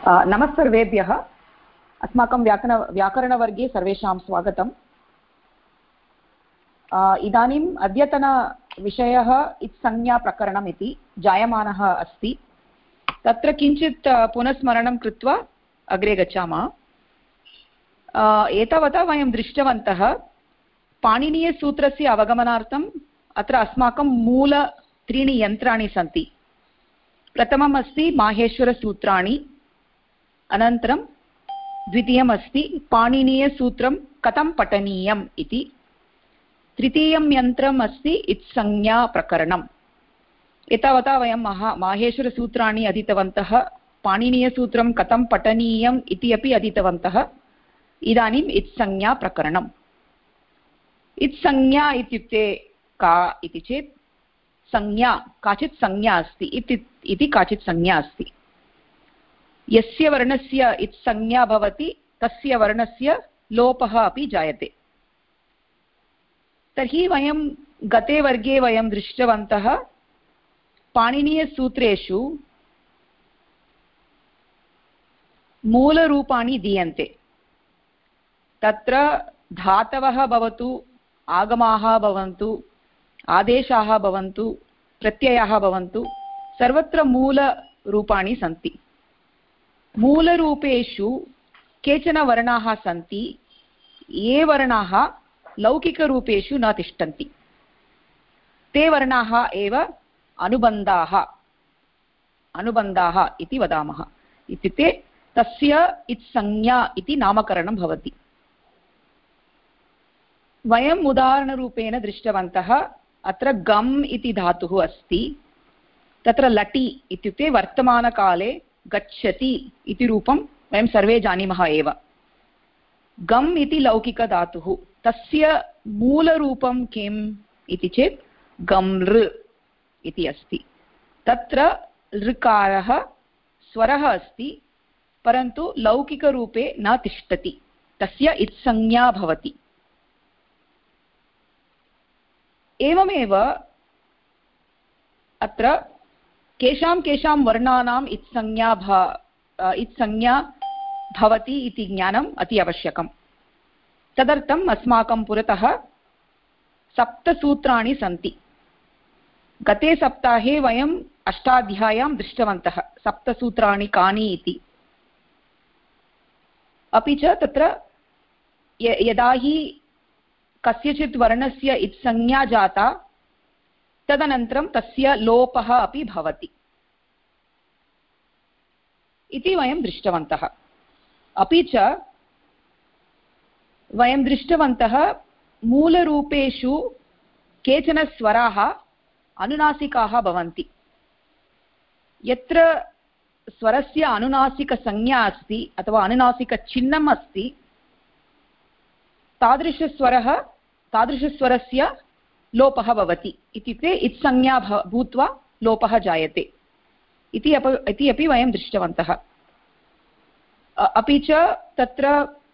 नमस्सर्वेभ्यः। अस्माकं व्याकरणवर्गे सर्वेषां स्वागतम्। इदानीम् अद्यतनविषयः इत्संज्ञाप्रकरणम् इति जायमानः अस्ति। तत्र किञ्चित् पुनस्मरणं कृत्वा अग्रे गच्छामः। एतावता वयं दृष्टवन्तः पाणिनीयसूत्रस्य अवगमनार्थम् अत्र अस्माकं मूल त्रीणि यन्त्राणि सन्ति। प्रथमम् अस्ति माहेश्वरसूत्राणि, अनन्तरं द्वितीयम् अस्ति पाणिनीयसूत्रं कथं पठनीयम् इति, तृतीयं यन्त्रम् अस्ति इत्संज्ञाप्रकरणम्। एतावता वयं माहेश्वरसूत्राणि अधीतवन्तः, पाणिनीयसूत्रं कथं पठनीयम् इति अपि अधीतवन्तः। इदानीम् इत्संज्ञाप्रकरणम्। इत्संज्ञा इत्युक्ते का इति चेत् संज्ञा, काचित् संज्ञा अस्ति इति काचित् संज्ञा अस्ति। यस्य वर्णस्य इत्संज्ञा भवति तस्य वर्णस्य लोपः अपि जायते। तर्हि वयं गते वर्गे वयं दृष्टवन्तः पाणिनीयसूत्रेषु मूलरूपाणि दीयन्ते। तत्र धातवः भवतु, आगमाः भवन्तु, आदेशाः भवन्तु, प्रत्ययाः भवन्तु, सर्वत्र मूलरूपाणि सन्ति। मूलरूपेषु केचन वर्णाः सन्ति, ये वर्णाः लौकिकरूपेषु न तिष्ठन्ति। ते वर्णाः एव अनुबन्धाः इति वदामः। इत्युक्ते तस्य इत्संज्ञा इति नामकरणं भवति। वयम् उदाहरणरूपेण दृष्टवन्तः अत्र गम् इति धातुः अस्ति। तत्र लटि इत्युक्ते वर्तमानकाले गच्छति इति रूपं वयं सर्वे जानीमः एव। गम् इति लौकिकधातुः, तस्य मूलरूपं किम् इति चेत् गम्लृ इति अस्ति। तत्र ऋकारः स्वरः अस्ति, परन्तु लौकिकरूपे न तिष्ठति, तस्य इत्संज्ञा भवति। एवमेव अत्र केषां वर्णानाम् इत्संज्ञा भवति इति ज्ञानम् अति आवश्यकम्। तदर्थम् अस्माकं पुरतः 7 सूत्राणि सन्ति। गते सप्ताहे वयम् अष्टाध्याय्यां दृष्टवन्तः 7 सूत्राणि कानि इति। अपि च तत्र यदा हि कस्यचित् वर्णस्य इत्संज्ञा जाता तदनन्तरं तस्य लोपः अपि भवति इति वयं दृष्टवन्तः। अपि च वयं दृष्टवन्तः मूलरूपेषु केचन स्वराः अनुनासिकाः भवन्ति। यत्र स्वरस्य अनुनासिकसंज्ञा अस्ति अथवा अनुनासिकचिह्नम् अस्ति, तादृशस्वरस्य लोपः भवति। इत्युक्ते इत्संज्ञा भूत्वा लोपः जायते इति अपि वयं दृष्टवन्तः। अपि च तत्र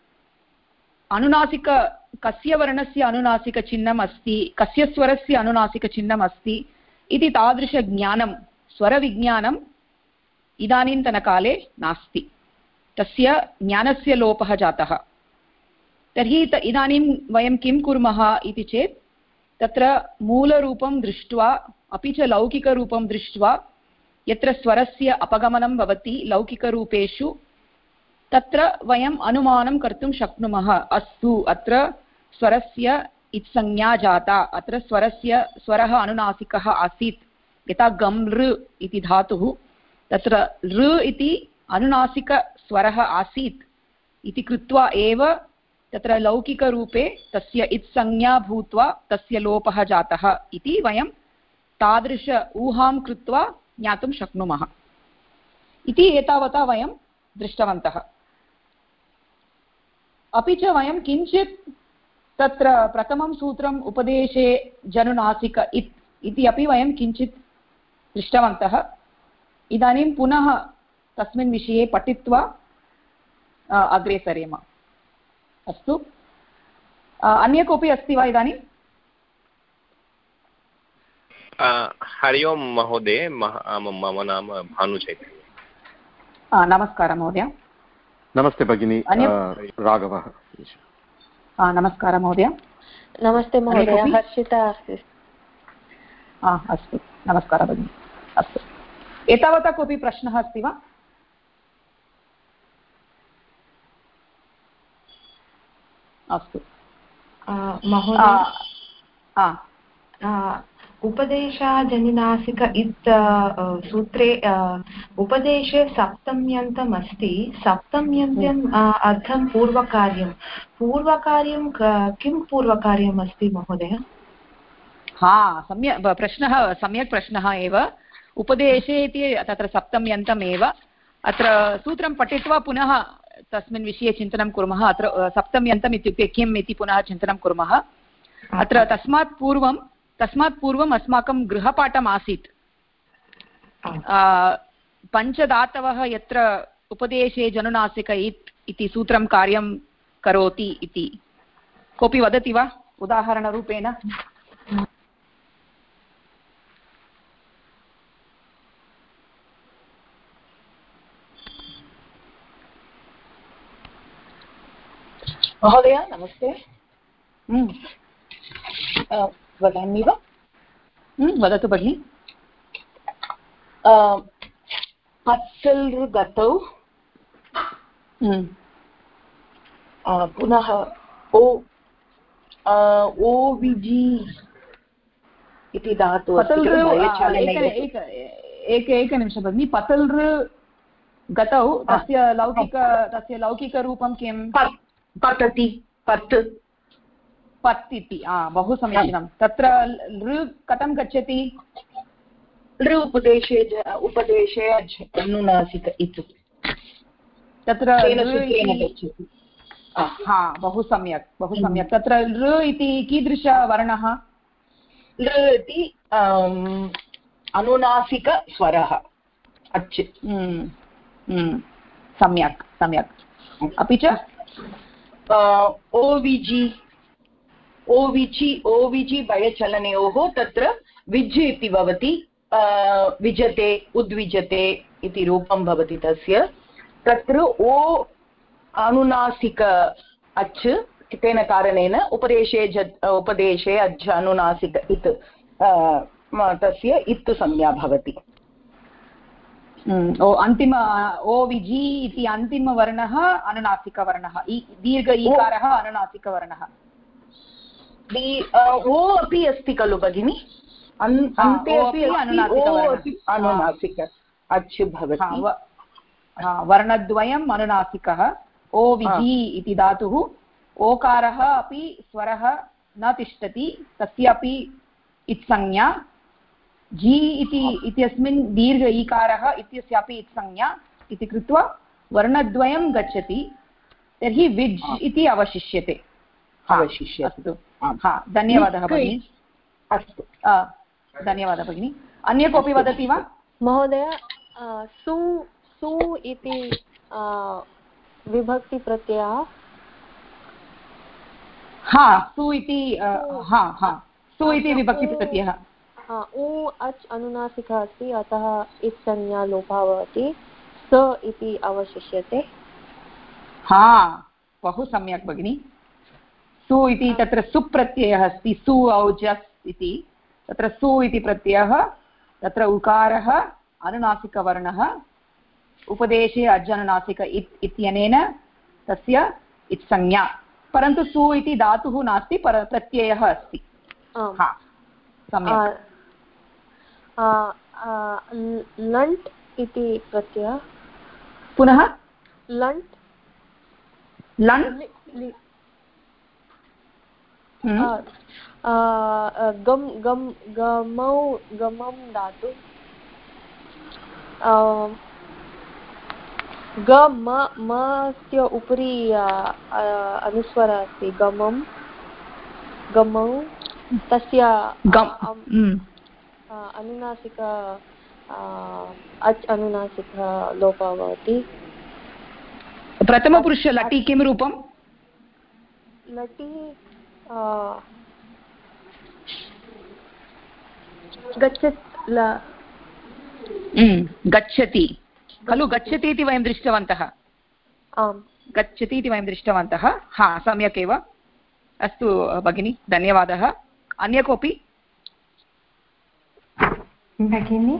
कस्य वर्णस्य अनुनासिकचिह्नम् अस्ति, कस्य स्वरस्य अनुनासिकचिह्नम् अस्ति इति तादृशज्ञानं, स्वरविज्ञानम् इदानीन्तनकाले नास्ति। तस्य ज्ञानस्य लोपः जातः। तर्हि इदानीं वयं किं कुर्मः इति चेत् तत्र मूलरूपं दृष्ट्वा अपि च लौकिकरूपं दृष्ट्वा यत्र स्वरस्य अपगमनं भवति लौकिकरूपेषु, तत्र वयम् अनुमानं कर्तुं शक्नुमः। अस्तु, अत्र स्वरस्य इत्संज्ञा जाता, अत्र स्वरः अनुनासिकः आसीत्। यथा गम् लृ इति धातुः, तत्र लृ इति अनुनासिकस्वरः आसीत् इति कृत्वा एव तत्र लौकिकरूपे तस्य इत्संज्ञा भूत्वा तस्य लोपः जातः इति वयं तादृश ऊहां कृत्वा ज्ञातुं शक्नुमः इति एतावता वयं दृष्टवन्तः। अपि च वयं किञ्चित् तत्र प्रथमं सूत्रम् उपदेशे जनुनासिक इति अपि वयं किञ्चित् दृष्टवन्तः। इदानीं पुनः तस्मिन् विषये पठित्वा अग्रे सरेम। अस्तु, अन्य कोऽपि अस्ति वा इदानीं? हरि ओं महोदय, मम नाम भानुचैतन्य। नमस्कारः महोदय। नमस्ते भगिनी। राघवः। नमस्कारः महोदय। नमस्ते महोदय, हर्षिता अस्ति। अस्तु, नमस्कारः भगिनी। अस्तु, एतावता कोऽपि प्रश्नः अस्ति वा? अस्तु महोदय, उपदेशाजनिनासिक इत् सूत्रे उपदेशे सप्तम्यन्तम् अस्ति। सप्तम्यन्तम् अर्थं पूर्वकार्यं। किं पूर्वकार्यम् अस्ति महोदय? सम्यक् प्रश्नः, सम्यक् प्रश्नः एव। उपदेशे इति तत्र सप्तम्यन्तम् एव। अत्र सूत्रं पठित्वा पुनः तस्मिन् विषये चिन्तनं कुर्मः। अत्र सप्तम्यन्तम् इत्युक्ते किम् इति पुनः चिन्तनं कुर्मः। अत्र तस्मात् पूर्वम् अस्माकं गृहपाठम् आसीत्। पञ्चधातवः यत्र उपदेशे जनुनासिक इत् इति सूत्रं कार्यं करोति इति कोऽपि वदति वा उदाहरणरूपेण? महोदय नमस्ते। वदामि वा? वदतु भगिनि। पत्सल् गतौ पुनः ओविजि इति धातु। एकनिमिषं भगिनि। पतल् गतौ तस्य लौकिकरूपं किं? पतति, पत् पत् इति। बहु समीचीनं। तत्र लृ कथं गच्छति? लृ उपदेशे अनुनासिक इति तत्र गच्छति। बहु सम्यक्, बहु सम्यक्। तत्र लृ इति कीदृशवर्णः? लृ इति अनुनासिकस्वरः, अच्। सम्यक् सम्यक्। अपि च ओविजि भयचलनयोः तत्र विज् इति भवति। विजते, उद्विजते इति रूपं भवति तस्य। तत्र ओ अनुनासिक अच्, तेन कारणेन उपदेशे अच् अनुनासिक इत् तस्य इत् संज्ञा भवति। अन्तिम ओविजि इति अन्तिमवर्णः अनुनासिकवर्णः। दीर्घ ईकारः अनुनासिकवर्णः। ओ अपि अस्ति खलु भगिनि? अन्ते अपि अनुनासिक अच् भवति। वर्णद्वयम् अनुनासिकः। ओविजि इति धातुः। ओकारः अपि स्वरः न तिष्ठति, तस्यापि इत्संज्ञा। जी इत्यस्मिन् दीर्घ ईकारः इत्यस्यापि इत्संज्ञा इति कृत्वा वर्णद्वयं गच्छति। तर्हि विज् इति अवशिष्यते। अस्तु, धन्यवादः भगिनि। अस्तु, धन्यवादः भगिनि। अन्य कोऽपि वदति वा? महोदय, सु इति विभक्तिप्रत्ययः। सु इति विभक्तिप्रत्ययः। उ अच् अनुनासिकः अस्ति, अतः इत्संज्ञा लोपः भवति। स इति अवशिष्यते। बहु सम्यक् भगिनि। सु इति तत्र सुप्रत्ययः अस्ति। सु औजस् इति तत्र सु इति प्रत्ययः। तत्र उकारः अनुनासिकवर्णः। उपदेशे अजनुनासिक इत्यनेन तस्य इत्संज्ञा। परन्तु सु इति धातुः नास्ति, प्रत्ययः अस्ति। सम्यक्। लण्ट् इति प्रत्ययः। पुनः लण्ट् गमं धातु। गमस्य उपरि अनुस्वारः अस्ति। गमौ तस्य अनुनासिक अच् अनुनासिक लोपः भवति। प्रथमपुरुष लटि किं रूपं? लटि गच्छति। खलु गच्छति इति वयं दृष्टवन्तः आम् गच्छति इति वयं दृष्टवन्तः हा सम्यक् एव अस्तु भगिनी धन्यवादः अन्य कोऽपि भगिनी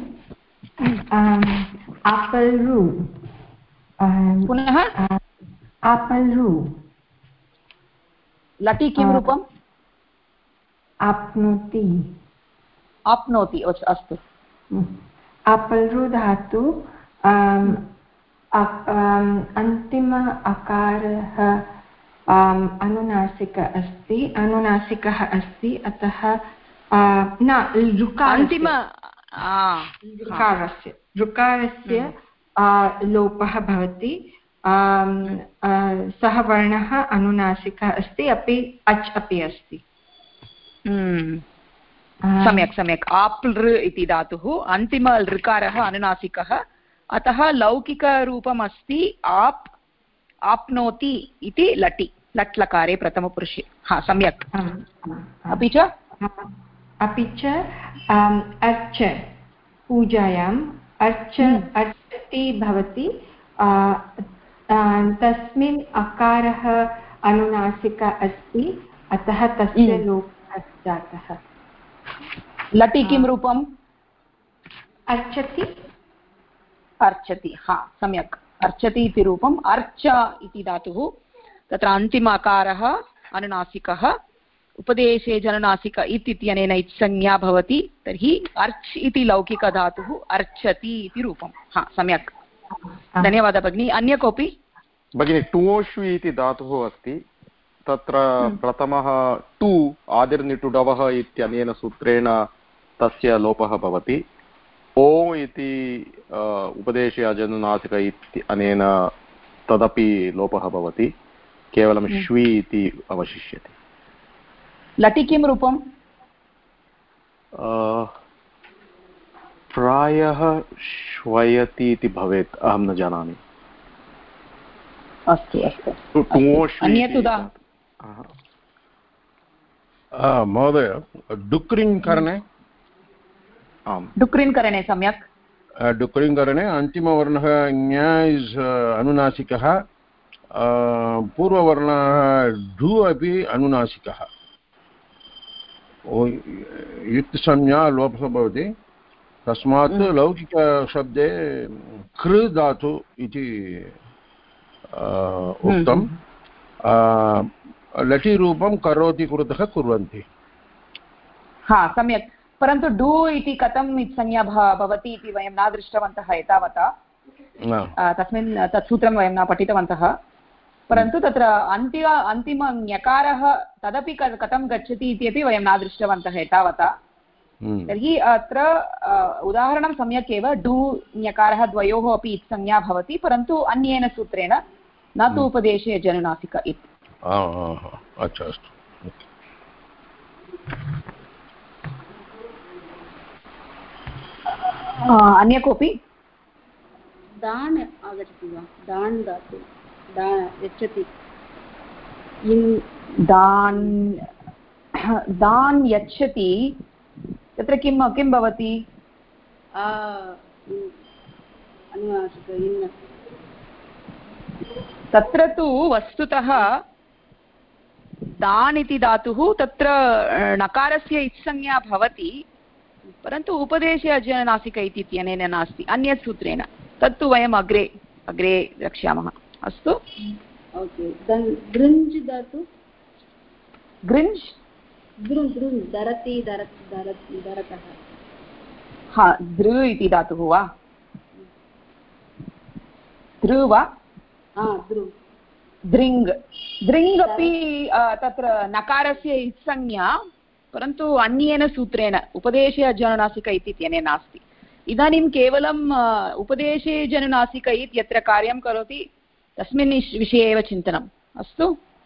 आपल्रु पुनः आपल्रु लटि किं रूपम् आप्नोति आप्नोति अस्तु आपल्रु धातु अन्तिम अकारः अनुनासिकः अस्ति अतः न ऋकारस्य लोपः भवति सः वर्णः अनुनासिकः अस्ति अपि अच् अपि अस्ति सम्यक् सम्यक् आप्लृ इति धातुः अन्तिम ऋकारः अनुनासिकः अतः लौकिकरूपम् अस्ति आप्नोति इति लटि लट् लकारे प्रथमपुरुषे हा सम्यक् अपि च अर्च पूजायाम् अर्चति भवति तस्मिन् अकारः अनुनासिकः अस्ति अतः तस्य लोपः जातः लटि किं रूपम् अर्चति अर्चति हा सम्यक् अर्चति इति रूपम् अर्च इति धातुः तत्र अन्तिम अकारः अनुनासिकः उपदेशे जननासिक इत्यनेन इत्संज्ञा भवति तर्हि अर्च् इति लौकिकधातुः अर्चति इति रूपं हा सम्यक् धन्यवादः भगिनी अन्य कोऽपि भगिनी टुओष्वि इति धातुः अस्ति तत्र प्रथमः टु आदिर्निटुडवः इत्यनेन सूत्रेण तस्य लोपः भवति ओ इति उपदेशे अजनुनासिक इत्यनेन तदपि लोपः भवति केवलं श्वी इति अवशिष्यते लटि किं रूपं प्रायः श्वयति इति भवेत् अहं न जानामि अस्तु अस्तु अन्यत् महोदय डुक्रिङ् करणे आम् डुक्रिन् करणे सम्यक् डुक्रिङ् करणे अन्तिमवर्णः ञ इस् अनुनासिकः पूर्ववर्णः ढु अपि अनुनासिकः युक्तसंज्ञा लोपः भवति तस्मात् लौकिकशब्दे कृ धातु इति उक्तं लटिरूपं करोति कुरुतः कुर्वन्ति हा सम्यक् परन्तु डु इति कथम् संज्ञा भवति इति वयं न दृष्टवन्तः एतावता तस्मिन् तत् सूत्रं वयं न पठितवन्तः परन्तु तत्र अन्तिम ञकारः तदपि कथं गच्छति इति अपि वयं न दृष्टवन्तः एतावता तर्हि अत्र उदाहरणं सम्यक् एव डु ञकारः द्वयोः अपि इत्संज्ञा भवति परन्तु अन्येन सूत्रेण न तु उपदेशे जननासिक इति अच्छा अस्तु अन्य कोऽपि दान् आगच्छति वा दान् दातु यच्छति दान् यच्छति तत्र किं भवति तत्र तु वस्तुतः दान् इति धातुः तत्र नकारस्य इत्संज्ञा भवति परन्तु उपदेशे अजनासिक इत्यनेन नास्ति अन्यत् सूत्रेण तत्तु वयम् अग्रे द्रक्ष्यामः अस्तु ओके गृञ्ज् धातु गृञ्ज् धरति धरतः हा दृ इति धातुः वा दृ वा दृङ् अपि तत्र नकारस्य इत्संज्ञा परन्तु अन्येन सूत्रेण उपदेशे अजनुनासिक इत्यनेन नास्ति इदानीं केवलम् उपदेशे जनुनासिक यत्र कार्यं करोति तस्मिन् विषये एव चिन्तनम् अस्तु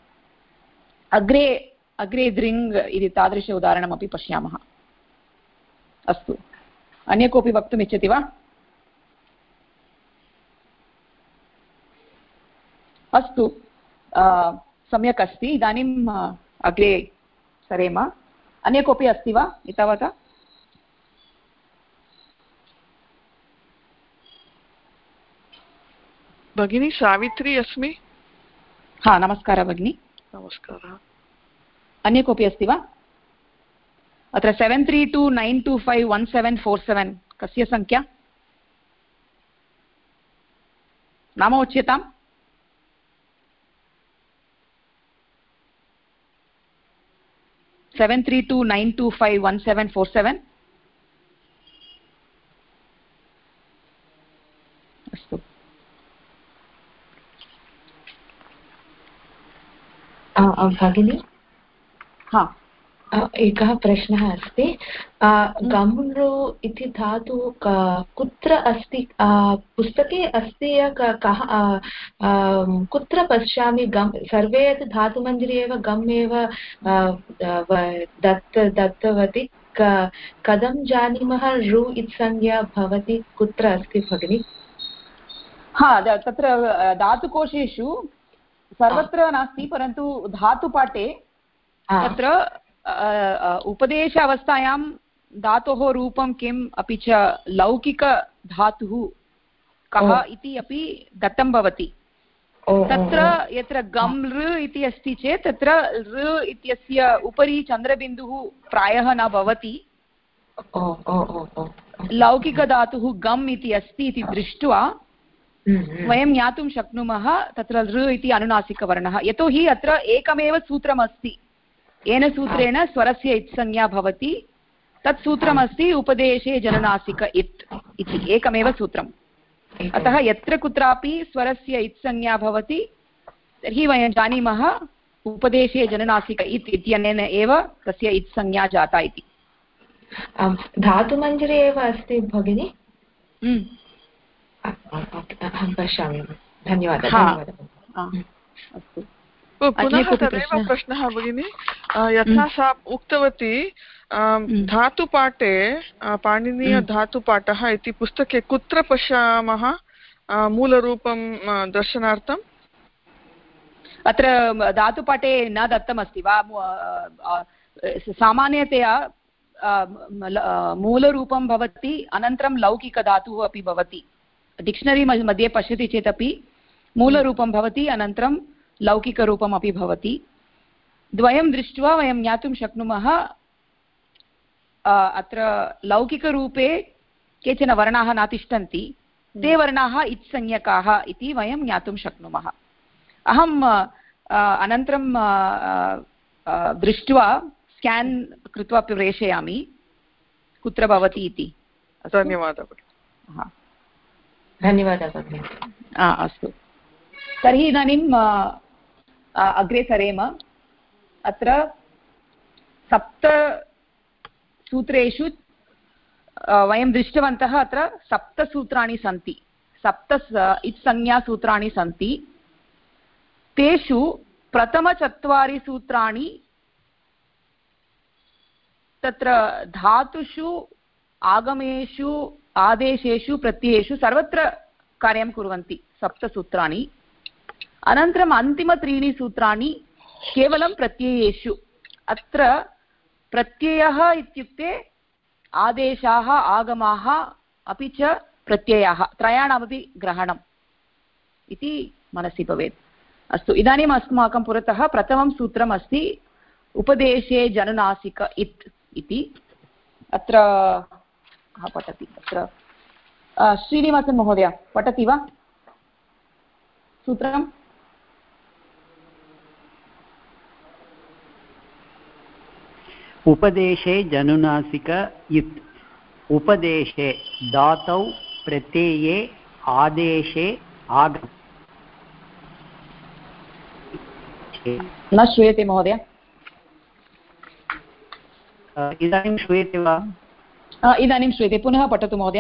अग्रे दृङ् इति तादृश उदाहरणमपि पश्यामः अस्तु अन्य कोऽपि वक्तुम् इच्छति वा अस्तु सम्यक् अस्ति इदानीम् अग्रे सरेम अन्य कोऽपि अस्ति वा एतावता भगिनी सावित्री अस्मि। हा, नमस्कारः भगिनी। नमस्कारः। अन्य कोऽपि अस्ति वा? अत्र 7329251747 कस्य संख्या? नाम उच्यताम्। सेवेन् 329251747। अस्तु, भगिनी, हा, एकः प्रश्नः अस्ति। गम्रु इति धातु कुत्र अस्ति? पुस्तके अस्ति या कः? कुत्र पश्यामि? गम् सर्वे धातुमञ्जरी एव गम् एव दत्तवती। कथं जानीमः रु इत्संज्ञा भवति? कुत्र अस्ति भगिनि? हा, तत्र धातुकोशेषु सर्वत्र नास्ति, परन्तु धातुपाठे तत्र उपदेश अवस्थायां धातोः रूपं किम्, अपि च लौकिकधातुः कः इति अपि दत्तं भवति। तत्र यत्र गम् ऋ इति अस्ति चेत् तत्र ऋ इत्यस्य उपरि चन्द्रबिन्दुः प्रायः न भवति। लौकिकधातुः गम् इति अस्ति इति दृष्ट्वा वयं ज्ञातुं शक्नुमः तत्र ऋ इति अनुनासिकवर्णः। यतोहि अत्र एकमेव सूत्रमस्ति, येन सूत्रेण स्वरस्य इत्संज्ञा भवति। तत् सूत्रमस्ति उपदेशे जननासिक इत् इति एकमेव सूत्रम्। अतः यत्र कुत्रापि स्वरस्य इत्संज्ञा भवति तर्हि वयं जानीमः उपदेशे जननासिक इत् इत्यनेन एव तस्य इत्संज्ञा जाता इति। धातुमञ्जरी एव अस्ति भगिनि? अहं पश्यामि। धन्यवादः। अस्तु, पुनः तदेव प्रश्नः भगिनि। यथा सा उक्तवती धातुपाठे, पाणिनीयधातुपाठः इति पुस्तके कुत्र पश्यामः मूलरूपं दर्शनार्थम्? अत्र धातुपाठे न दत्तमस्ति वा? सामान्यतया मूलरूपं भवति, अनन्तरं लौकिकधातुः अपि भवति। डिक्षनरी मध्ये पश्यति चेदपि मूलरूपं भवति, अनन्तरं लौकिकरूपम् अपि भवति। द्वयं दृष्ट्वा वयं ज्ञातुं शक्नुमः अत्र लौकिकरूपे केचन वर्णाः न तिष्ठन्ति, ते वर्णाः इत्संज्ञकाः इति वयं ज्ञातुं शक्नुमः। अहम् अनन्तरं दृष्ट्वा स्केन् कृत्वा प्रेषयामि कुत्र भवति इति। धन्यवादः। धन्यवादः भगिनि। अस्तु, तर्हि इदानीम् अग्रे सरेम। अत्र 7 सूत्रेषु वयं दृष्टवन्तः अत्र 7 सूत्राणि सन्ति, 7 इत्संज्ञासूत्राणि सन्ति। तेषु प्रथम-4 सूत्राणि तत्र धातुषु, आगमेषु, आदेशेषु, प्रत्ययेषु सर्वत्र कार्यं कुर्वन्ति, 7 सूत्राणि। अनन्तरम् अन्तिम 3 सूत्राणि केवलं प्रत्ययेषु। अत्र प्रत्ययः इत्युक्ते आदेशाः, आगमाः अपि च प्रत्ययाः, त्रयाणामपि ग्रहणम् इति मनसि भवेत्। अस्तु, इदानीम् अस्माकं पुरतः प्रथमं सूत्रम् अस्ति उपदेशे जननासिक इत् इति। अत्र पठति, अत्र श्रीनिवासन् महोदय पठति वा सूत्रम्? उपदेशे जनुनासिक इत्। उपदेशे धातौ प्रत्यये आदेशे आगम। न श्रूयते महोदय। इदानीं श्रूयते वा? इदानीं श्रूयते, पुनः पठतु महोदय।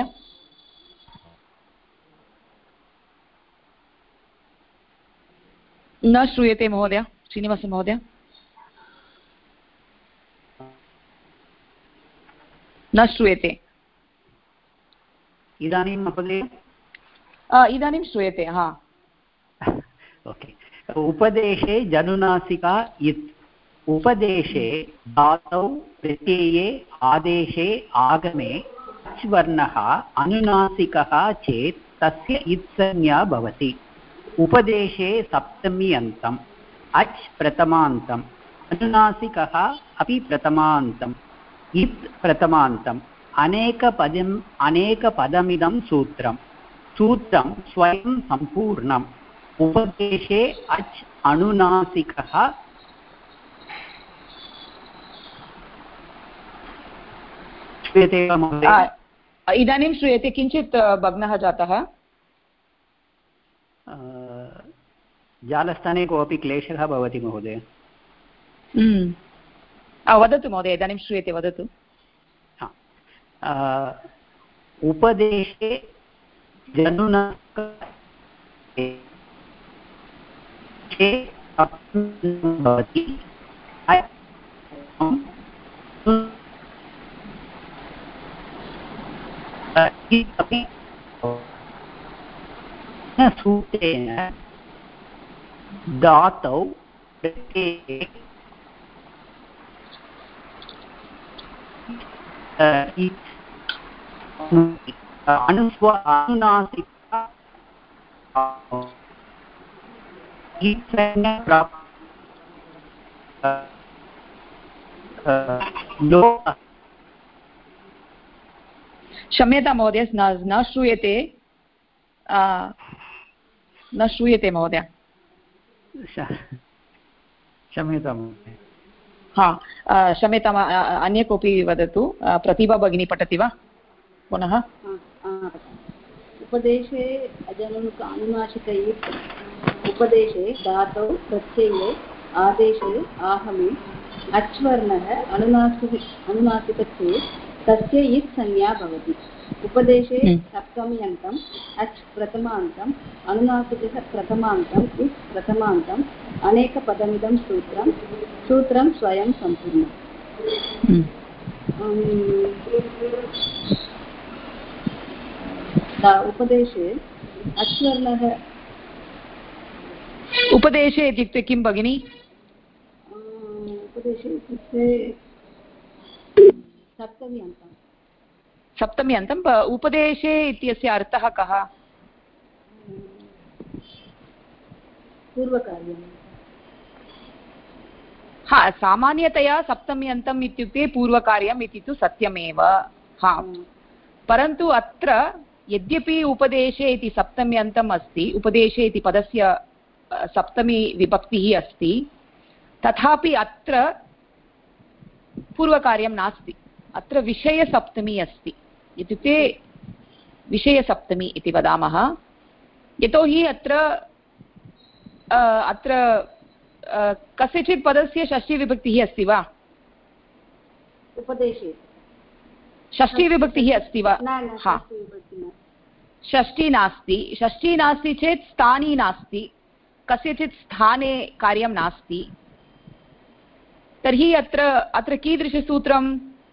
न श्रूयते महोदय, श्रीनिवास महोदय न श्रूयते। इदानीं महोदय? इदानीं श्रूयते। हा, ओके। उपदेशे जनुनासिका इत्। उपदेशे धातौ प्रत्यये आदेशे आगमे अच् वर्णः अनुनासिकः चेत् तस्य इत्संज्ञा भवति। उपदेशे सप्तमी अन्तम् अच् प्रथमान्तम् अनुनासिकः अपि प्रथमान्तम् इत् प्रथमान्तम् अनेकपदमिदं सूत्रं स्वयं सम्पूर्णम् उपदेशे अच् अनुनासिकः श्रूयते वा महोदय? इदानीं श्रूयते, किञ्चित् भग्नः जातः। जालस्थाने कोऽपि क्लेशः भवति महोदय? वदतु महोदय, इदानीं श्रूयते, वदतु। उपदेशे भवति सूत्रेण धातौ अनुनासिक क्षम्यतां महोदय, न श्रूयते, न श्रूयते महोदय। क्षम्यतां महोदय। क्षम्यताम्, अन्य कोऽपि वदतु। प्रतिभा भगिनी पठति वा पुनः? उपदेशे अनुनासिकैः उपदेशे धातौ प्रत्यये आदेशे आहमे अच्वर्णः अनुनासिक चेत् तस्य इत् संज्ञा भवति। उपदेशे सप्तम्यन्तम् अच् प्रथमान्तम् अनुनासिकः प्रथमान्तम् इत् प्रथमान्तम् अनेकपदमिदं सूत्रं स्वयं सम्पूर्णम्। उपदेशे अच्वर्णः उपदेशे इत्युक्ते किं भगिनि? उपदेशे इत्युक्ते सप्तमी अन्तम्। उपदेशे इत्यस्य अर्थः कः? पूर्वकार्यं। सामान्यतया सप्तमी अन्तम् इत्युक्ते पूर्वकार्यम् इति तु सत्यमेव। परन्तु अत्र यद्यपि उपदेशे इति सप्तमी अन्तम् अस्ति, उपदेशे इति पदस्य सप्तमी विभक्तिः अस्ति, तथापि अत्र पूर्वकार्यं नास्ति। अत्र विषयसप्तमी अस्ति, इत्युक्ते विषयसप्तमी इति वदामः। यतोहि अत्र कस्यचित् पदस्य षष्ठीविभक्तिः अस्ति वा? उपदेशे षष्ठीविभक्तिः अस्ति वा? षष्ठी नास्ति। षष्ठी नास्ति चेत् स्थानी नास्ति, कस्यचित् स्थाने कार्यं नास्ति। तर्हि अत्र कीदृशसूत्रं?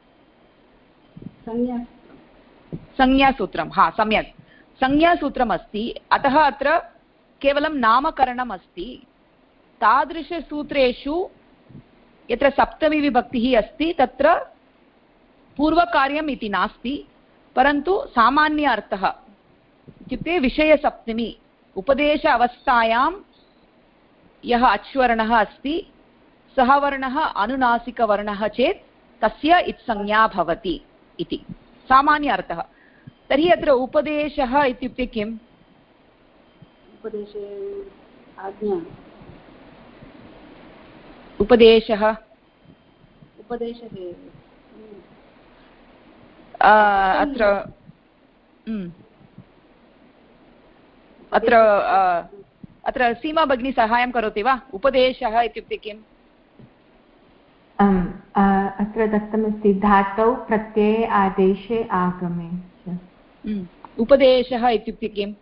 संज्ञासूत्रं। सम्यक्, संज्ञासूत्रम् अस्ति। अतः अत्र केवलं नामकरणम् अस्ति। तादृशसूत्रेषु यत्र सप्तमी विभक्तिः अस्ति तत्र पूर्वकार्यम् इति नास्ति, परन्तु सामान्य अर्थः इत्युक्ते विषयसप्तमी। उपदेश अवस्थायां यः अच्वर्णः अस्ति सः वर्णः अनुनासिकवर्णः चेत् तस्य इत्संज्ञा भवति इति सामान्य अर्थः। तर्हि अत्र उपदेशः इत्युक्ते किम्? उपदेशे आज्ञा। उपदेशः अत्र सीमा भगिनी साहाय्यं करोति वा? उपदेशः इत्युक्ते किम्? अत्र दत्तमस्ति धातौ प्रत्यये आदेशे आगमे। उपदेशः इत्युक्ते किम्?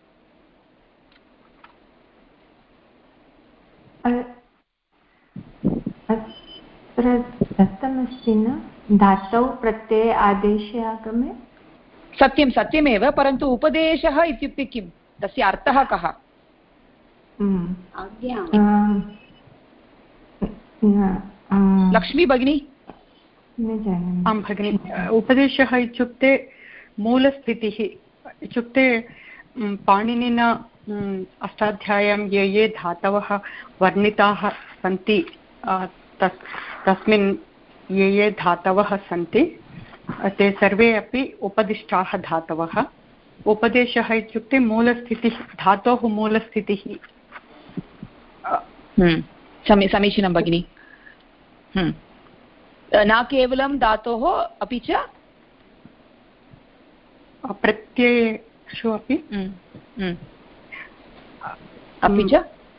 अत्र दत्तमस्ति न, धातौ प्रत्यये आदेशे आगमे। सत्यं, सत्यमेव, परन्तु उपदेशः इत्युक्ते किं? तस्य अर्थः कः? लक्ष्मी भगिनी? आं भगिनि, उपदेशः इत्युक्ते मूलस्थितिः, इत्युक्ते पाणिनिना अष्टाध्याय्यां ये ये धातवः वर्णिताः सन्ति तस्मिन् ये ये धातवः सन्ति ते सर्वे अपि उपदिष्टाः धातवः। उपदेशः इत्युक्ते मूलस्थितिः, धातोः मूलस्थितिः। समीचीनं भगिनि। न केवलं धातोः अपि च प्रत्ययेषु अपि च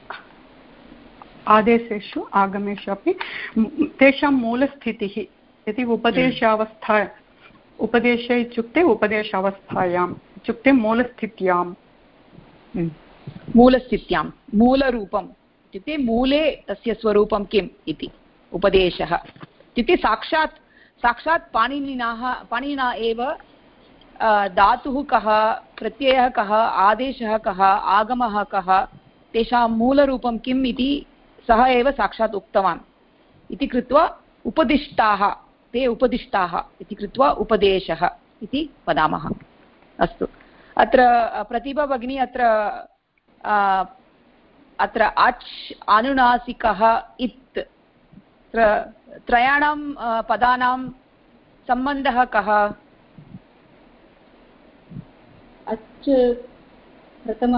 आदेशेषु आगमेषु अपि तेषां मूलस्थितिः। यदि उपदेशावस्था, उपदेशे इत्युक्ते उपदेशावस्थायाम् इत्युक्ते मूलस्थित्यां, मूलस्थित्यां मूलरूपम् इत्युक्ते मूले तस्य स्वरूपं किम् इति उपदेशः इत्युक्ते साक्षात् पाणिनिना एव धातुः कः, प्रत्ययः कः, आदेशः कः, आगमः कः, तेषां मूलरूपं किम् इति सः एव साक्षात् उक्तवान् इति कृत्वा उपदिष्टाः, ते उपदिष्टाः इति कृत्वा उपदेशः इति वदामः। अस्तु, अत्र प्रतिभा भगिनी अत्र अच् अनुनासिकः इत् त्रयाणां पदानां सम्बन्धः कः? अच् प्रथमा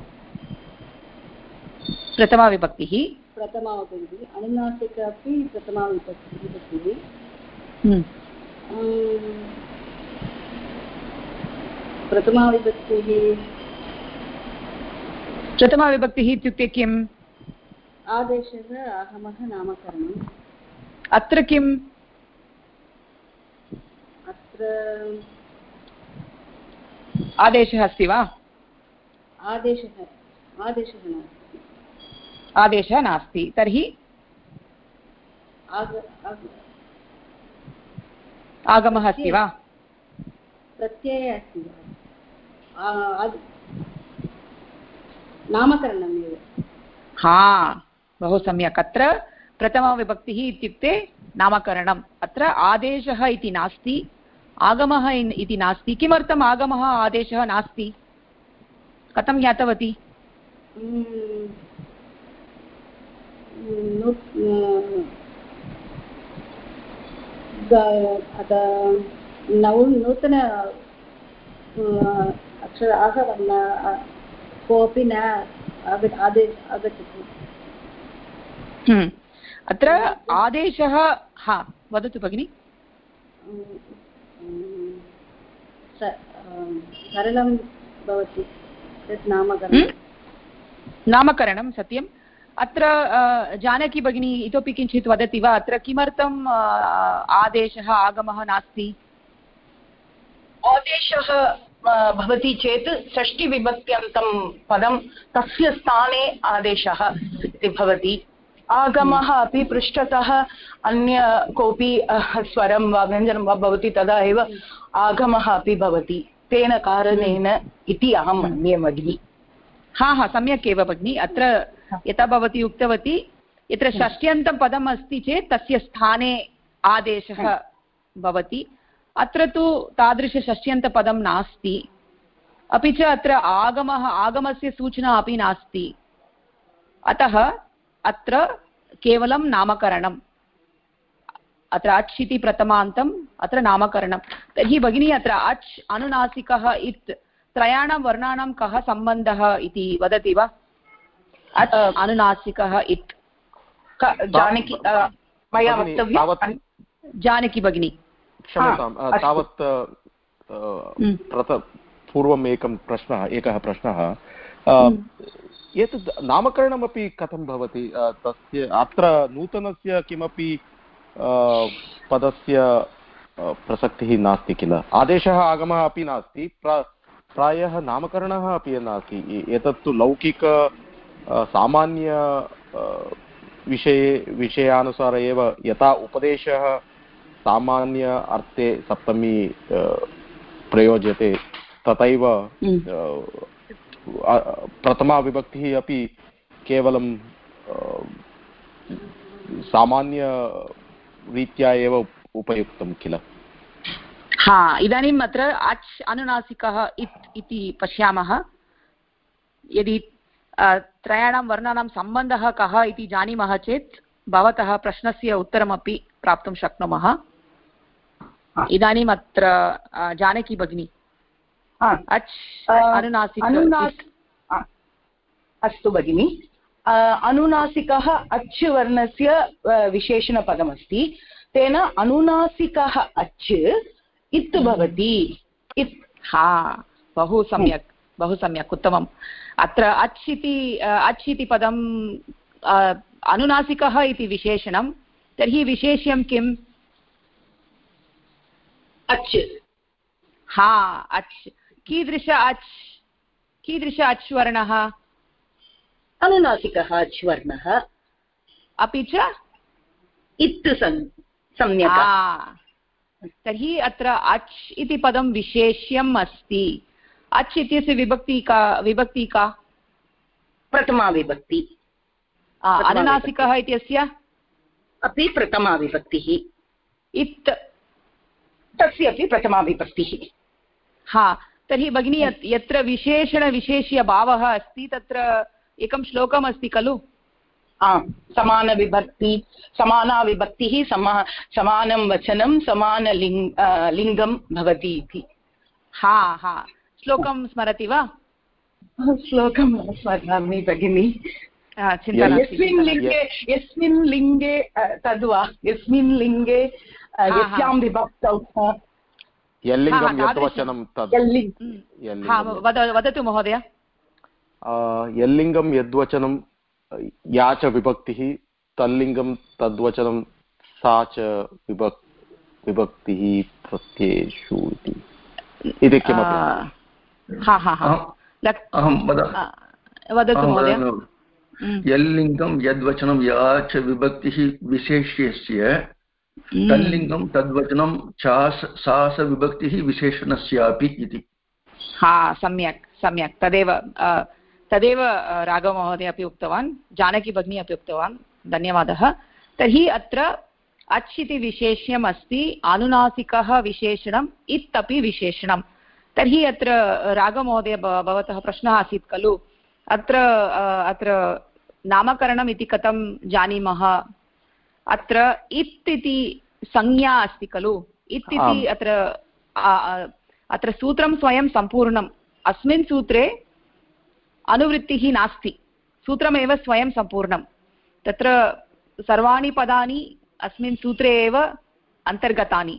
विभक्तिः, अनुनासिक अपि प्रथमा विभक्तिः। प्रथमा विभक्तिः इत्युक्ते किम्? आदेशः, आगमः, नामकरणम्। अत्र किम्? अत्र आदेशः अस्ति वा? आदेशः नास्ति। तर्हि आगमः अस्ति वा? प्रत्ययः अस्ति वा? नामकरणमेव। बहु सम्यक्। अत्र प्रथमाविभक्तिः इत्युक्ते नामकरणम्। अत्र आदेशः इति नास्ति, आगमः इति नास्ति। किमर्थम् आगमः आदेशः नास्ति? कथं ज्ञातवती? नूतन अक्षर कोऽपि न आगच्छति। अत्र आदेशः, वदतु भगिनि। सरलं भवति तत् नामकरणं सत्यम्। अत्र जानकी भगिनी इतोपि किञ्चित् वदति वा? अत्र किमर्थम् आदेशः आगमः नास्ति? आदेशः भवति चेत् षष्टिविभक्त्यन्तं पदं तस्य स्थाने आदेशः इति भवति। आगमः अपि पृष्ठतः अन्य कोऽपि स्वरं वा व्यञ्जनं वा भवति तदा एव आगमः अपि भवति, तेन कारणेन इति अहं मन्ये भगिनि। सम्यक् एव भगिनि। अत्र यथा भवती उक्तवती, यत्र षष्ट्यन्तं पदम् अस्ति चेत् तस्य स्थाने आदेशः भवति। अत्र तु तादृशषष्ट्यन्तपदं नास्ति। अपि च अत्र आगमस्य सूचना अपि नास्ति। अतः अत्र केवलं नामकरणम्। अत्र अच् इति प्रथमान्तम्, अत्र नामकरणं। तर्हि भगिनी अत्र अच् अनुनासिकः इत् त्रयाणां वर्णानां कः सम्बन्धः इति वदति वा? अच् अनुनासिकः इत् जानकी मया वक्तव्यं। जानकी भगिनी क्षम्यतां, तावत् पूर्वम् एकः प्रश्नः एतद् नामकरणमपि कथं भवति? तस्य अत्र नूतनस्य किमपि पदस्य प्रसक्तिः नास्ति किल? आदेशः आगमः अपि नास्ति, प्रायः नामकरणः अपि नास्ति। एतत्तु लौकिक सामान्य विषयानुसार एव, यथा उपदेशः सामान्य अर्थे सप्तमी प्रयोज्यते तथैव प्रथमा विभक्तिः अपि केवलं सामान्यरीत्या एव उपयुक्तं किल? इदानीम् अत्र अच् अनुनासिकः इत् इति पश्यामः। यदि त्रयाणां वर्णानां सम्बन्धः कः इति जानीमः चेत् भवतः प्रश्नस्य उत्तरमपि प्राप्तुं शक्नुमः। इदानीम् अत्र जानकी भगिनी अच् अनुनासिक अस्तु भगिनि। अनुनासिकः अच् वर्णस्य विशेषणपदमस्ति। तेन अनुनासिकः अच् इत् भवति। इत् बहु सम्यक्, बहु सम्यक्, उत्तमम्। अत्र अच् इति पदम् अनुनासिकः इति विशेषणं। तर्हि विशेष्यं किम्? अच्। अच्। कीदृश अच् वर्णः? अनुनासिकः अच् वर्णः। अपि च इत् सम्यक्। तर्हि अत्र अच् इति पदं विशेष्यम् अस्ति। अच् इत्यस्य विभक्ति का? प्रथमा विभक्ति। अनुनासिकः इत्यस्य अपि प्रथमा विभक्तिः। इत् तस्य अपि प्रथमा विभक्तिः। तर्हि भगिनी यत्र विशेषणविशेष्यभावः अस्ति तत्र एकं श्लोकम् अस्ति खलु? समानविभक्ति, समाना विभक्तिः, समानं वचनं, समानलिङ्गं भवति इति। श्लोकं स्मरति वा? श्लोकं स्मरामि भगिनि। यस्मिन् लिङ्गे तद्वा यस्मिन् लिङ्गे यस्यां विभक्तौ वदतु महोदय। यल्लिङ्गं यद्वचनं या च विभक्तिः, तल्लिङ्गं तद्वचनं सा च विभक्तिः प्रत्ययेषु इति किमपि। वदतु महोदय। यल्लिङ्गं यद्वचनं या च विभक्तिः विशेष्यस्य, तल्लिङ्गं तद्वचनं सा स विभक्तिः विशेषणस्यापि इति। सम्यक् सम्यक्, तदेव राघवमहोदय अपि उक्तवान्, जानकी भगिनी अपि उक्तवान्, धन्यवादः। तर्हि अत्र अच् इति विशेष्यम् अस्ति, अनुनासिकः विशेषणम्, इत् अपि विशेषणं। तर्हि अत्र राघवमहोदय भवतः प्रश्नः आसीत् खलु, अत्र नामकरणम् इति कथं जानीमः? अत्र इत् इति संज्ञा अस्ति खलु, इत् इति अत्र सूत्रं स्वयं सम्पूर्णम्। अस्मिन् सूत्रे अनुवृत्तिः नास्ति, सूत्रमेव स्वयं सम्पूर्णं। तत्र सर्वाणि पदानि अस्मिन् सूत्रे एव अन्तर्गतानि।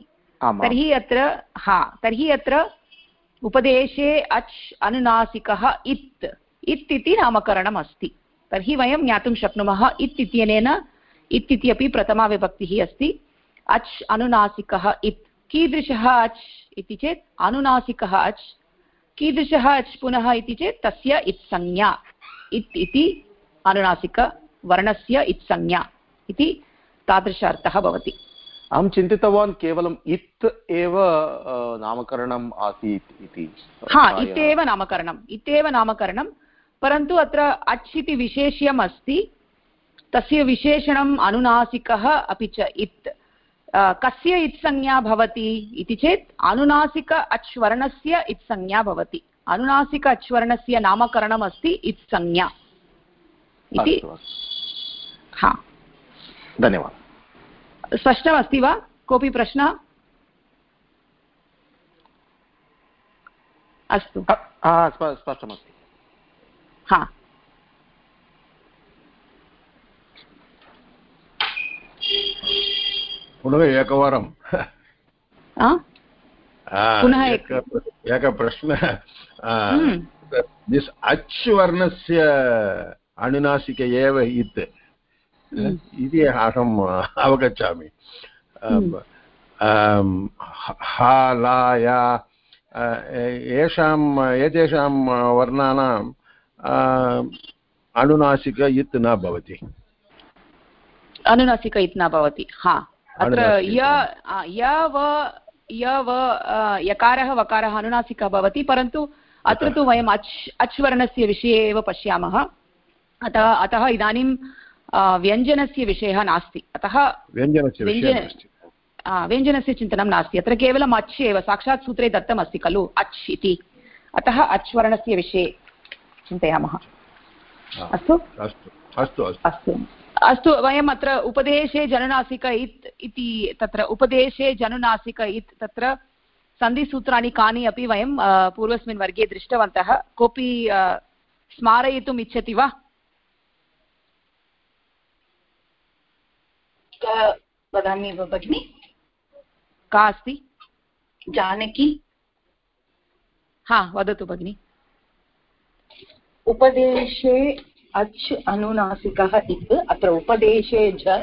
तर्हि अत्र उपदेशे अच् अनुनासिकः इत् इति नामकरणम् अस्ति। तर्हि वयं ज्ञातुं शक्नुमः इत् इत्यनेन, इत् इति अपि प्रथमा विभक्तिः अस्ति, अच् अनुनासिकः इत्। कीदृशः अच् इति चेत् अनुनासिकः अच्। कीदृशः अच् पुनः इति चेत् तस्य इत्संज्ञा। इत् इति अनुनासिकवर्णस्य इत्संज्ञा इति तादृश अर्थः भवति। अहं चिन्तितवान् केवलम् इत् एव नामकरणम् आसीत् इति। इत्येव नामकरणं, परन्तु अत्र अच् इति विशेष्यम् अस्ति, तस्य विशेषणम् अनुनासिकः अपि च इत्। कस्य इत्संज्ञा भवति इति चेत् अनुनासिक अच्वर्णस्य इत्संज्ञा भवति। अनुनासिक अच्वर्णस्य नामकरणम् अस्ति इत्संज्ञा इति। धन्यवादः। स्पष्टमस्ति वा? कोऽपि प्रश्नः? अस्तु, स्पष्टमस्ति। पुनः एकवारं पुनः एकः प्रश्नः। अच् वर्णस्य अनुनासिक एव इत् इति अहम् अवगच्छामि। एतेषां वर्णानाम् अनुनासिक इत् न भवति। अनुनासिक इत् न भवति। अत्र यकारः वकारः अनुनासिकः भवति, परन्तु अत्र तु वयम् अच् वर्णस्य विषये एव पश्यामः। अतः इदानीं व्यञ्जनस्य विषयः नास्ति। अतः व्यञ्जनस्य चिन्तनं नास्ति। अत्र केवलम् अच् एव, साक्षात् सूत्रे दत्तमस्ति खलु अच् इति। अतः अच् वर्णस्य विषये चिन्तयामः। अस्तु अस्तु अस्तु अस्तु वयम् अत्र उपदेशे जनुनासिक इत् इति तत्र उपदेशे जनुनासिक इत् तत्र सन्धिसूत्राणि कानि अपि वयं पूर्वस्मिन् वर्गे दृष्टवन्तः। कोऽपि स्मारयितुम् इच्छति वा? वदामि वा भगिनि? का अस्ति? जानकी। हा वदतु भगिनि। उपदेशे अच् अनुनासिकः इत् अत्र उपदेशे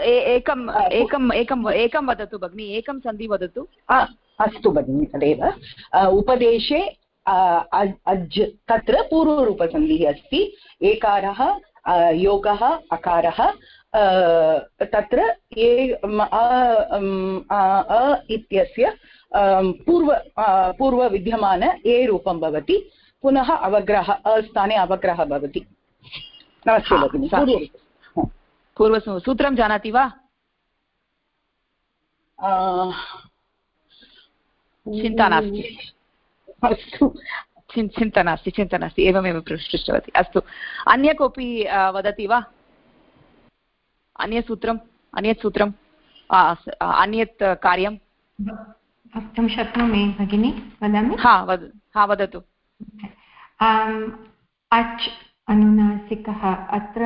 एकं वदतु भगिनि, एकं सन्धि वदतु। अस्तु भगिनि, तदेव उपदेशे अज् तत्र पूर्वरूपसन्धिः अस्ति। एकारः योगः अकारः तत्र इत्यस्य पूर्वविद्यमान ए रूपं भवति, पुनः अवग्रह अस्थाने अवग्रहः भवति। नमस्ते भगिनि। पूर्वसूत्रं जानाति वा? चिन्ता नास्ति। अस्तु, चिन्ता नास्ति एवमेव पृष्टवती। अस्तु, अन्य कोऽपि वदति वा? अन्यत् सूत्रम् अन्यत् कार्यं वक्तुं शक्नोमि भगिनि? वदामि? हा वदतु। अच् अनुनासिकः अत्र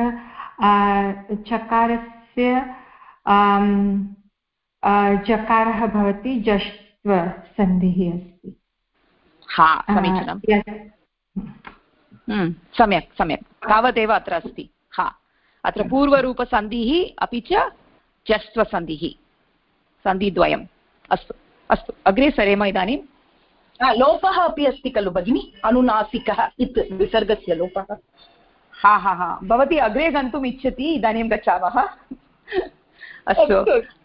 चकारस्य जकारः भवति, जष्ट्व सन्धिः अस्ति। समीचीनं, सम्यक् तावदेव अत्र अस्ति। अत्र पूर्वरूपसन्धिः अपि च जस्त्वसन्धिः, सन्धिद्वयम्। अस्तु अग्रे सरेम इदानीं। लोपः अपि अस्ति खलु भगिनि? अनुनासिकः इत् विसर्गस्य लोपः। भवती अग्रे गन्तुम् इच्छति, इदानीं गच्छामः। अस्तु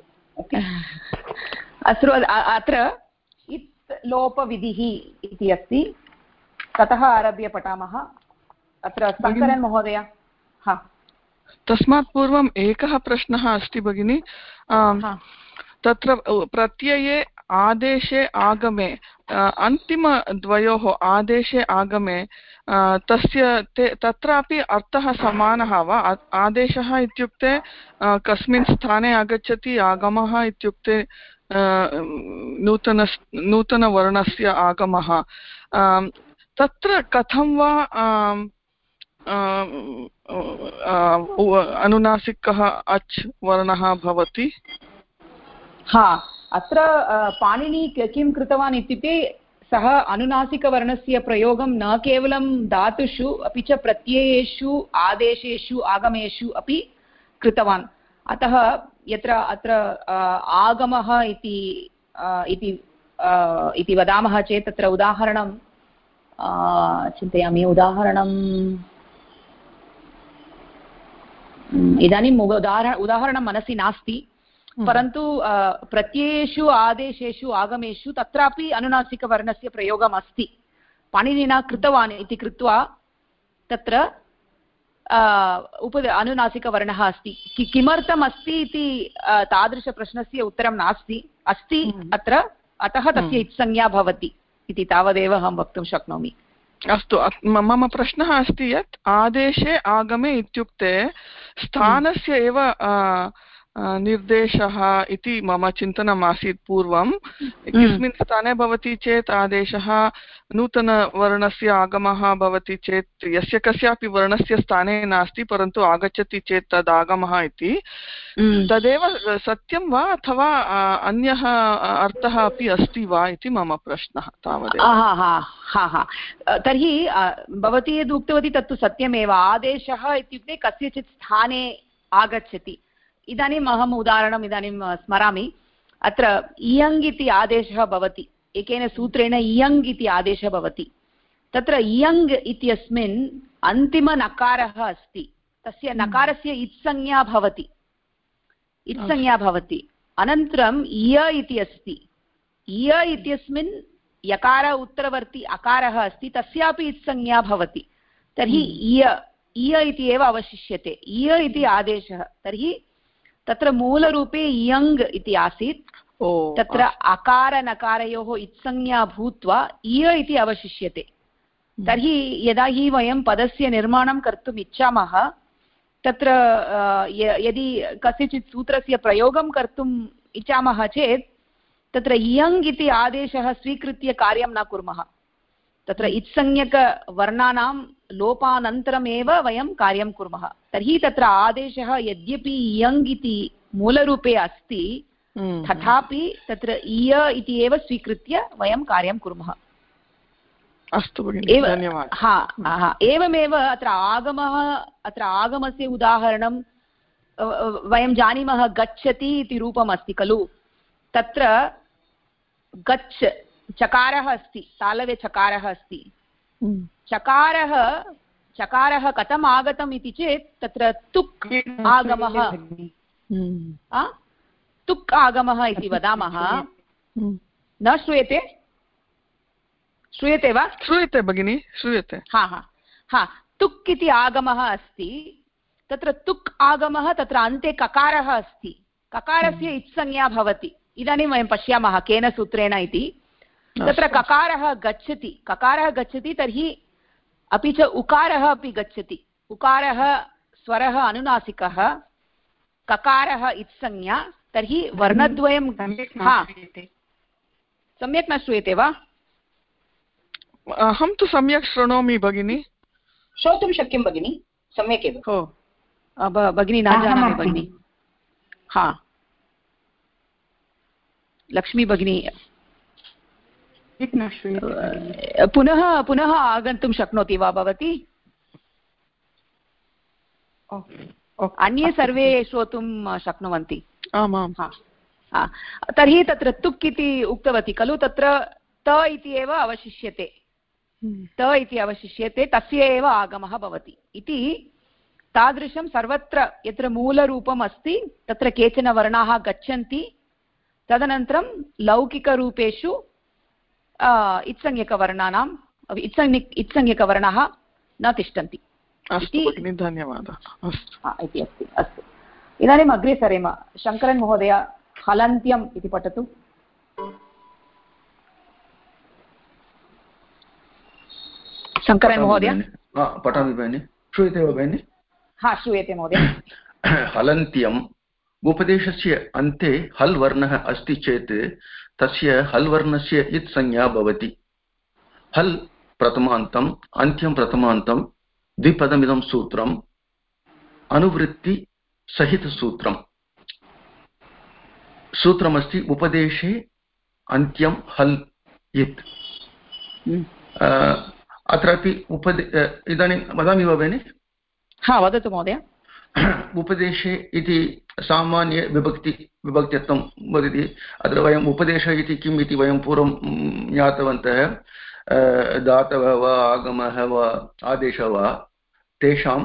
अत्र इत् लोपविधिः इति अस्ति, ततः आरभ्य पठामः। अत्र शङ्करन् महोदय। तस्मात् पूर्वम् एकः प्रश्नः अस्ति भगिनि। तत्र प्रत्यये आदेशे आगमे अन्तिमद्वयोः आदेशे आगमे तत्रापि अर्थः समानः वा? आदेशः इत्युक्ते कस्मिन् स्थाने आगच्छति, आगमः इत्युक्ते नूतनवर्णस्य आगमः। तत्र कथं वा अनुनासिकः अच् वर्णः भवति? अत्र पाणिनि किं कृतवान् इत्युक्ते सः अनुनासिकवर्णस्य प्रयोगं न केवलं धातुषु अपि च प्रत्ययेषु, आदेशेषु, आगमेषु अपि कृतवान्। अतः यत्र अत्र आगमः इति वदामः चेत् तत्र उदाहरणं चिन्तयामि। इदानीम् उदाहरणं मनसि नास्ति, परन्तु प्रत्ययेषु, आदेशेषु, आगमेषु तत्रापि अनुनासिकवर्णस्य प्रयोगम् अस्ति। पाणिनिना कृतवान् इति कृत्वा तत्र अनुनासिकवर्णः अस्ति। किमर्थम् अस्ति इति तादृशप्रश्नस्य उत्तरं नास्ति, अस्ति अत्र, अतः तस्य इत्संज्ञा भवति इति तावदेव अहं वक्तुं शक्नोमि। अस्तु, मम प्रश्नः अस्ति यत् आदेशे आगमे इत्युक्ते स्थानस्य एव निर्देशः इति मम चिन्तनम् आसीत् पूर्वं। कस्मिन् स्थाने भवति चेत् आदेशः, नूतनवर्णस्य आगमः भवति चेत् यस्य कस्यापि वर्णस्य स्थाने नास्ति, परन्तु आगच्छति चेत् तद् आगमः इति। तदेव सत्यं वा अथवा अन्यः अर्थः अपि अस्ति वा इति मम प्रश्नः तावदेव। तर्हि भवती यद् उक्तवती तत्तु सत्यमेव। आदेशः इत्युक्ते कस्यचित् स्थाने आगच्छति। इदानीम् अहम् उदाहरणम् स्मरामि। अत्र इयङ् इति आदेशः भवति, एकेन सूत्रेण इयङ् इति आदेशः भवति। तत्र इयङ् इत्यस्मिन् अन्तिमनकारः अस्ति, तस्य नकारस्य इत्संज्ञा भवति। अनन्तरम् इय इति अस्ति, इय इत्यस्मिन् यकार उत्तरवर्ती अकारः अस्ति, तस्यापि इत्संज्ञा भवति। तर्हि इय इति एव अवशिष्यते, इय इति आदेशः। तर्हि तत्र मूलरूपे इयङ् इति आसीत्, तत्र अकारनकारयोः इत्संज्ञा भूत्वा इय इति अवशिष्यते। तर्हि यदा हि वयं पदस्य निर्माणं कर्तुम् इच्छामः तत्र यदि कस्यचित् सूत्रस्य प्रयोगं कर्तुम् इच्छामः चेत् तत्र इयङ् इति आदेशः स्वीकृत्य कार्यं न कुर्मः। तत्र इत्संज्ञकवर्णानां लोपानन्तरमेव वयं कार्यं कुर्मः। तर्हि तत्र आदेशः यद्यपि इयङ् इति मूलरूपे अस्ति तथापि तत्र इय इति एव स्वीकृत्य वयं कार्यं कुर्मः। अस्तु भगिनि, धन्यवादः। एवमेव अत्र आगमस्य उदाहरणं वयं जानीमः, गच्छति इति रूपम् अस्ति खलु। तत्र गच्छ चकारः अस्ति, तालवे चकारः अस्ति। चकारः कथम् आगतम् इति चेत् तत्र तुक् आगमः, तुक् आगमः इति वदामः। न श्रूयते? श्रूयते वा? श्रूयते भगिनि, श्रूयते। तुक् इति आगमः अस्ति। तत्र तुक् आगमः, तत्र अन्ते ककारः अस्ति। ककारस्य इत्संज्ञा भवति। इदानीं वयं पश्यामः केन सूत्रेण इति। तत्र ककारः गच्छति, तर्हि अपि च उकारः अपि गच्छति। उकारः स्वरः अनुनासिकः, ककारः इत्संज्ञा, तर्हि वर्णद्वयं सम्यक् न श्रूयते वा? अहं तु सम्यक् शृणोमि भगिनि। श्रोतुं शक्यं भगिनि, सम्यक् एव। भगिनी न जानामि भगिनि। लक्ष्मी भगिनी पुनः आगन्तुं शक्नोति वा भवती? अन्ये सर्वे श्रोतुं शक्नुवन्ति। आमां। तर्हि तत्र तुक् इति उक्तवती खलु, तत्र त इति एव अवशिष्यते। तस्य एव आगमः भवति इति। तादृशं सर्वत्र यत्र मूलरूपम् अस्ति तत्र केचन वर्णाः गच्छन्ति, तदनन्तरं लौकिकरूपेषु इत्संज्ञकवर्णाः न तिष्ठन्ति। धन्यवादः। इति अस्ति। अस्तु, इदानीम् अग्रे सरेम। शङ्करन् महोदय, हलन्त्यम् इति पठतु। शङ्करन् महोदय। पठामि भगिनि, श्रूयते वा भगिनि? श्रूयते महोदय। हलन्त्यम् उपदेशस्य अन्ते हल् वर्णः अस्ति चेत् तस्य हल् वर्णस्य इत् संज्ञा भवति। हल् प्रथमान्तम् अन्त्यं प्रथमान्तं द्विपदमिदं सूत्रम् अनुवृत्तिसहितसूत्रम्। सूत्रमस्ति उपदेशे अन्त्यं हल् इत्। अत्रापि इदानीं वदामि वा भगिनि? वदतु महोदय। उपदेशे इति सामान्य विभक्त्यर्थं वदति। अत्र वयम् उपदेशः इति किम् इति वयं पूर्वं ज्ञातवन्तः। दातवः वा आगमः वा आदेशः वा तेषां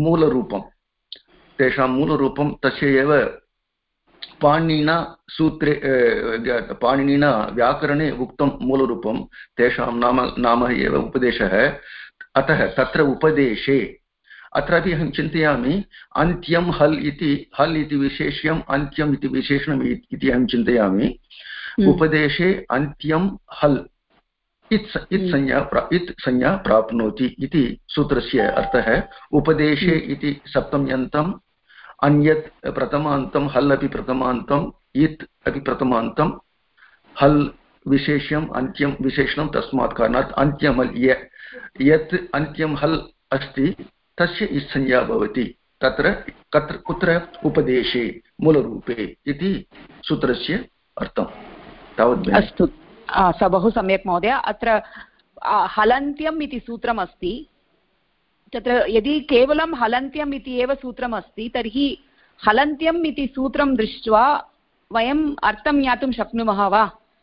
मूलरूपं तस्य एव पाणिनिना सूत्रे पाणिनिना व्याकरणे उक्तं मूलरूपं तेषां नाम एव उपदेशः। अतः तत्र उपदेशे अत्रापि अहं चिन्तयामि अन्त्यं हल् इति विशेष्यम् अन्त्यम् इति विशेषणम् इति अहं चिन्तयामि। उपदेशे अन्त्यं हल् इत् संज्ञा प्राप्नोति इति सूत्रस्य अर्थः। उपदेशे इति सप्तम्यन्तम्, अन्यत् प्रथमान्तं, हल् अपि प्रथमान्तम्, इत् अपि प्रथमान्तं, हल् विशेष्यम् अन्त्यं विशेषणं। तस्मात् कारणात् अन्त्यं हल् यत् अन्त्यं हल् अस्ति तस्य इत्संज्ञा भवति। तत्र कुत्र? उपदेशे, मूलरूपे इति सूत्रस्य अर्थं। तावत्। अस्तु, बहु सम्यक् महोदय। अत्र हलन्त्यम् इति सूत्रम् अस्ति। तत्र यदि केवलं हलन्त्यम् इति एव सूत्रम् अस्ति तर्हि हलन्त्यम् इति सूत्रं दृष्ट्वा वयम् अर्थं ज्ञातुं शक्नुमः वा?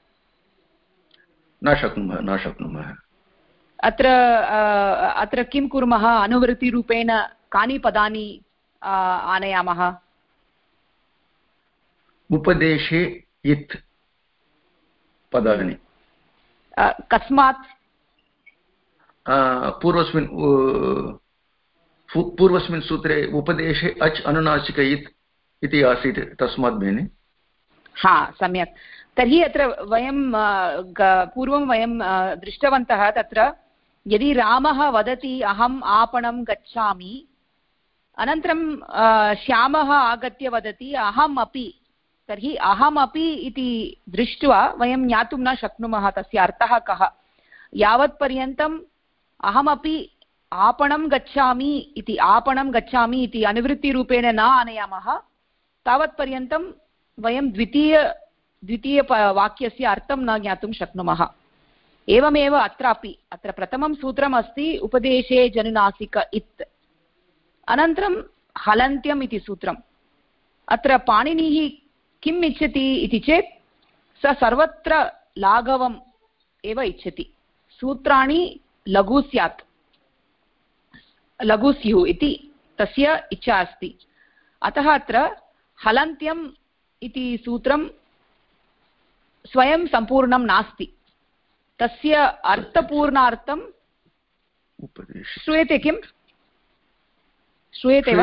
न शक्नुमः। अत्र किं कुर्मः? अनुवृत्तिरूपेण कानि पदानि आनयामः? उपदेशे इत् पदानि। कस्मात्? पूर्वस्मिन् सूत्रे उपदेशे अच् अनुनासिक इत् इति आसीत्, तस्मात् भगिनि। सम्यक्। तर्हि अत्र वयं पूर्वं दृष्टवन्तः, तत्र यदि रामः वदति अहम् आपणं गच्छामि, अनन्तरं श्यामः आगत्य वदति अहम् अपि, तर्हि अहमपि इति दृष्ट्वा वयं ज्ञातुं न शक्नुमः तस्य अर्थः कः। यावत्पर्यन्तम् अहमपि आपणं गच्छामि इति अनुवृत्तिरूपेण न आनयामः, तावत्पर्यन्तं वयं द्वितीयवाक्यस्य अर्थं न ज्ञातुं शक्नुमः। एवमेव अत्रापि, अत्र प्रथमं सूत्रम् अस्ति उपदेशे जनुनासिक इत्, अनन्तरं हलन्त्यम् इति सूत्रम्। अत्र पाणिनिः किम् इच्छति इति चेत् स सर्वत्र लाघवम् एव इच्छति, सूत्राणि लघु स्यात्, लघु स्युः इति तस्य इच्छा अस्ति। अतः अत्र हलन्त्यम् इति सूत्रं स्वयं सम्पूर्णं नास्ति, तस्य अर्थपूर्णार्थं श्रूयते किम्? श्रूयते वा?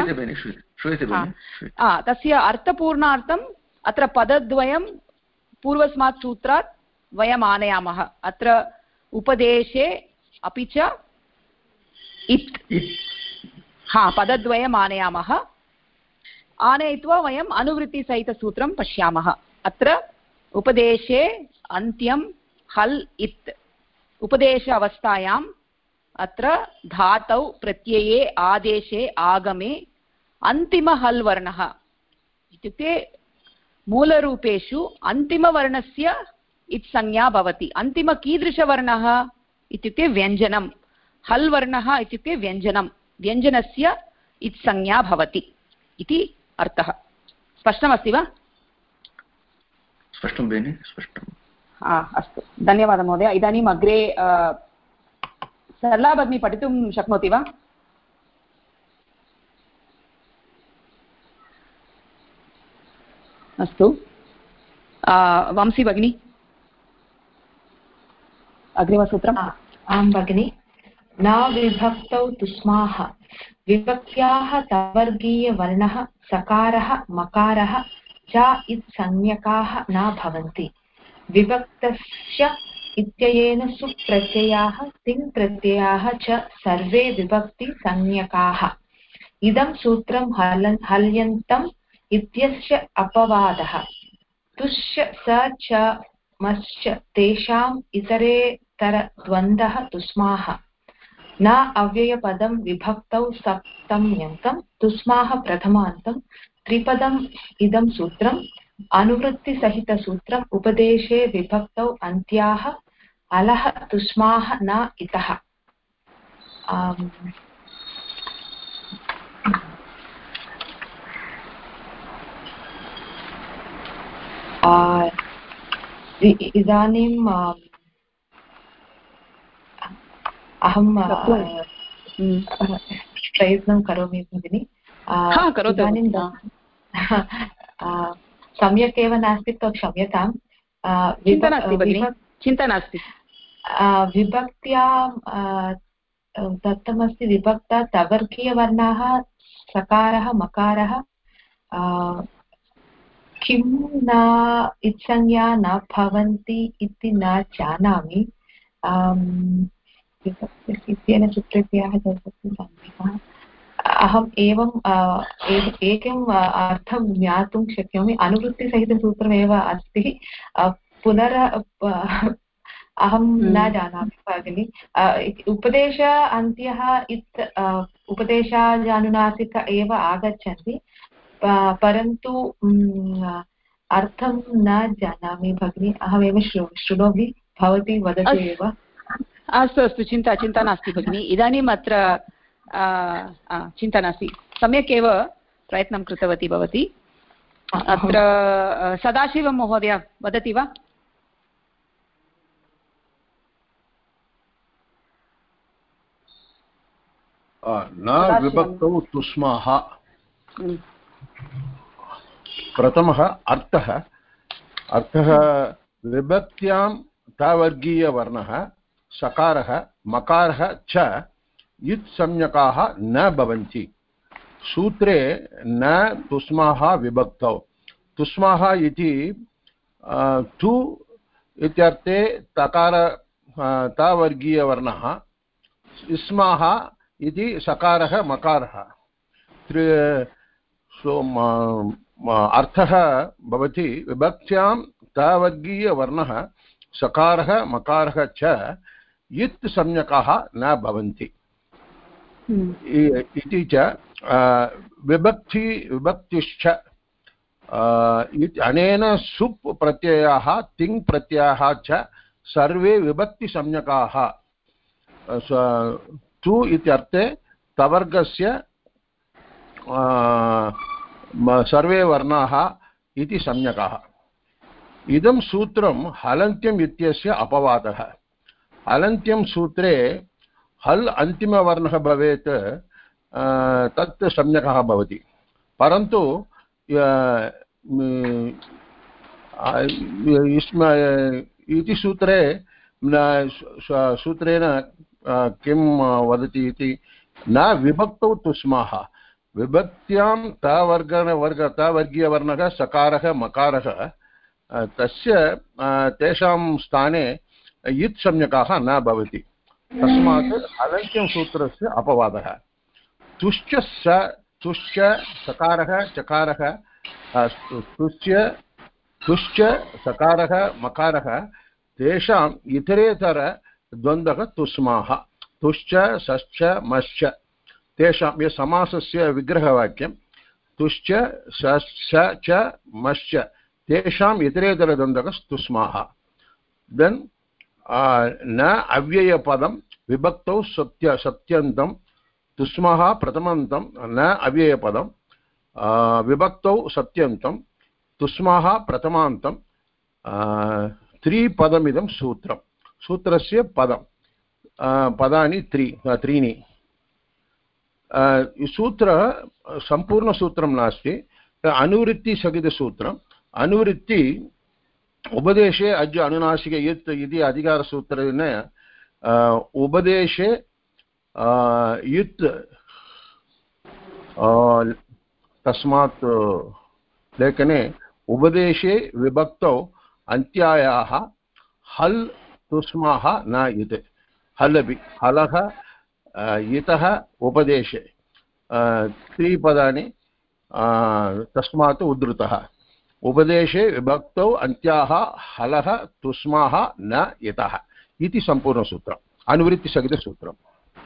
तस्य अर्थपूर्णार्थम् अत्र पदद्वयं पूर्वस्मात् सूत्रात् वयम् आनयामः। अत्र उपदेशे अपि च इत् पदद्वयम् आनयामः। आनयित्वा वयम् अनुवृत्तिसहितसूत्रं पश्यामः। अत्र उपदेशे अन्त्यं हल् इत्, उपदेश अवस्थायाम् अत्र धातौ प्रत्यये आदेशे आगमे अन्तिमहल् वर्णः, इत्युक्ते मूलरूपेषु अन्तिमवर्णस्य इत्संज्ञा भवति। अन्तिम कीदृशवर्णः इत्युक्ते व्यञ्जनं, हल् वर्णः इत्युक्ते व्यञ्जनं, व्यञ्जनस्य इत्संज्ञा भवति इति अर्थः। स्पष्टमस्ति वा? स्पष्टं भगिनि, स्पष्टम्। अस्तु, धन्यवादः महोदय। इदानीम् अग्रे सरला भगिनी पठितुं शक्नोति वा? अस्तु, वंशी भगिनी अग्रिमसूत्रम्। आं भगिनि। न विभक्तौ तुस्माः विभक्त्याः तवर्गीयवर्णः सकारः मकारः च इत्संज्ञकाः न भवन्ति। विभक्तस्य इत्ययेन सुप्रत्ययाः तिङ्प्रत्ययाः च सर्वे विभक्तिसंज्ञकाः। इदं सूत्रं हल्यन्तम् इत्यस्य अपवादः। तुश्च स च मश्च तेषाम् इतरेतरद्वन्द्वः तुस्माः। न अव्ययपदं विभक्तौ सप्तम्यन्तं तुस्माः प्रथमान्तं त्रिपदम् इदं सूत्रम् अनुवृत्तिसहितसूत्रम् उपदेशे विभक्तौ अन्त्याः अलः तुस्माः न इतः। इदानीम् अहं प्रयत्नं करोमि भगिनि। इदानीं सम्यक् एव नास्ति तो क्षम्यतां। चिन्ता नास्ति। विभक्त्यां दत्तमस्ति विभक्ता तवर्गीयवर्णाः सकारः मकारः किं न इत्संज्ञा न भवन्ति इति न जानामि। इत्येन सुप्रत्ययाः अहम् एकम् अर्थं ज्ञातुं शक्नोमि। अनुवृत्तिसहितसूत्रमेव अस्ति। अहं न जानामि भगिनि। उपदेश अन्त्यः इत् उपदेशाजानुनासिक एव आगच्छन्ति, परन्तु अर्थं न जानामि भगिनि। अहमेव शृणोमि, भवती वदतु एव। अस्तु अस्तु, चिन्ता नास्ति भगिनि। इदानीम् अत्र चिन्ता नास्ति, सम्यक् एव प्रयत्नं कृतवती भवती। अत्र सदाशिवं महोदय वदति वा? न विभक्तौ तुस्माः। प्रथमः अर्थः विभक्त्यां तावर्गीयवर्णः सकारः मकारः च इत्संज्ञकाः न भवन्ति। सूत्रे न तुस्माः विभक्तौ। तुस्माः इति तु इत्यर्थे तकार तावर्गीयवर्णः स्माः इति सकारः मकारः अर्थः भवति विभक्त्यां तवर्गीयवर्णः सकारः मकारः च इत् संज्ञकाः न भवन्ति इति च विभक्तिश्च अनेन सुप् प्रत्ययाः तिङ् प्रत्ययाः च सर्वे विभक्तिसंज्ञकाः तु इत्यर्थे तवर्गस्य सर्वे वर्णाः इति संज्ञकाः इदं सूत्रं हलन्त्यम् इत्यस्य अपवादः हलन्त्यं सूत्रे हल् अन्तिमवर्णः भवेत् तत् संज्ञकः भवति परन्तु इति सूत्रेण किं वदति इति न विभक्तौ तुस्माः विभक्त्यां तवर्गीयवर्णः सकारः मकारः तेषां स्थाने इत् संज्ञकाः न भवति तस्मात् हलन्त्यं सूत्रस्य अपवादः तुश्च सकारः चकारः तुश्च सकारः मकारः तेषाम् इतरेतर द्वन्द्वः तुस्माः तुश्च सश्च मश्च तेषां ये समासस्य विग्रहवाक्यं तुश्च सश्च च मश्च तेषाम् इतरेतरद्वन्द्वः तुस्माः देन् न अव्ययपदं विभक्तौ सत्यन्तं तुस्माः प्रथमन्तं न अव्ययपदं विभक्तौ सत्यन्तं तुस्माः प्रथमान्तं त्रिपदमिदं सूत्रस्य पदानि त्रीणि सूत्रः सम्पूर्णसूत्रं नास्ति अनुवृत्तिसहितसूत्रम् अनुवृत्ति उपदेशे अज् अनुनासिक यत् इति अधिकारसूत्रेण उपदेशे युत् तस्मात् लेखने उपदेशे विभक्तौ अन्त्यायाः हल् तुस्माः न युत् हल् अपि हलः इतः उपदेशे त्रिपदानि तस्मात् उद्धृतः उपदेशे विभक्तौ अन्त्याः हलः तुस्माः न यतः इति सम्पूर्णसूत्रम् अनुवृत्तिसहितसूत्रम्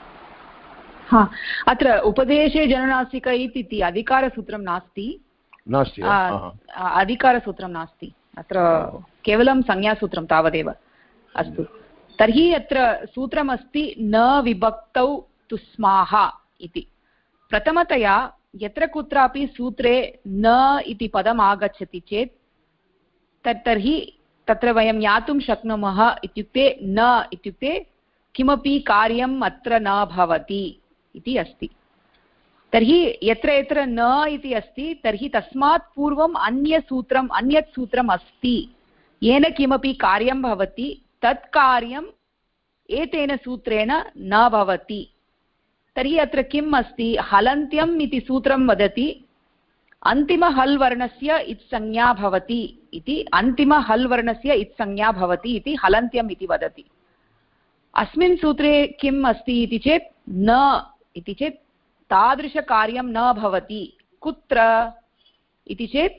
अत्र उपदेशे जननासिक इति अधिकारसूत्रं नास्ति अधिकारसूत्रं नास्ति अत्र केवलं संज्ञासूत्रं तावदेव अस्तु तर्हि अत्र सूत्रमस्ति न विभक्तौ तुस्माः इति प्रथमतया यत्र कुत्रापि सूत्रे न इति पदम् आगच्छति चेत् तर्हि तत्र वयं ज्ञातुं शक्नुमः इत्युक्ते न इत्युक्ते किमपि कार्यम् अत्र न भवति इति अस्ति तर्हि यत्र यत्र न इति अस्ति तर्हि तस्मात् पूर्वम् अन्यत् सूत्रम् अस्ति येन किमपि कार्यं भवति तत् कार्यम् एतेन सूत्रेण न भवति तर्हि अत्र किम् अस्ति हलन्त्यम् इति सूत्रं वदति अन्तिमहल् वर्णस्य इत्संज्ञा भवति इति अन्तिमहल् वर्णस्य इत्संज्ञा भवति इति हलन्त्यम् इति वदति अस्मिन् सूत्रे किम् अस्ति इति चेत् न इति चेत् तादृशकार्यं न भवति कुत्र इति चेत्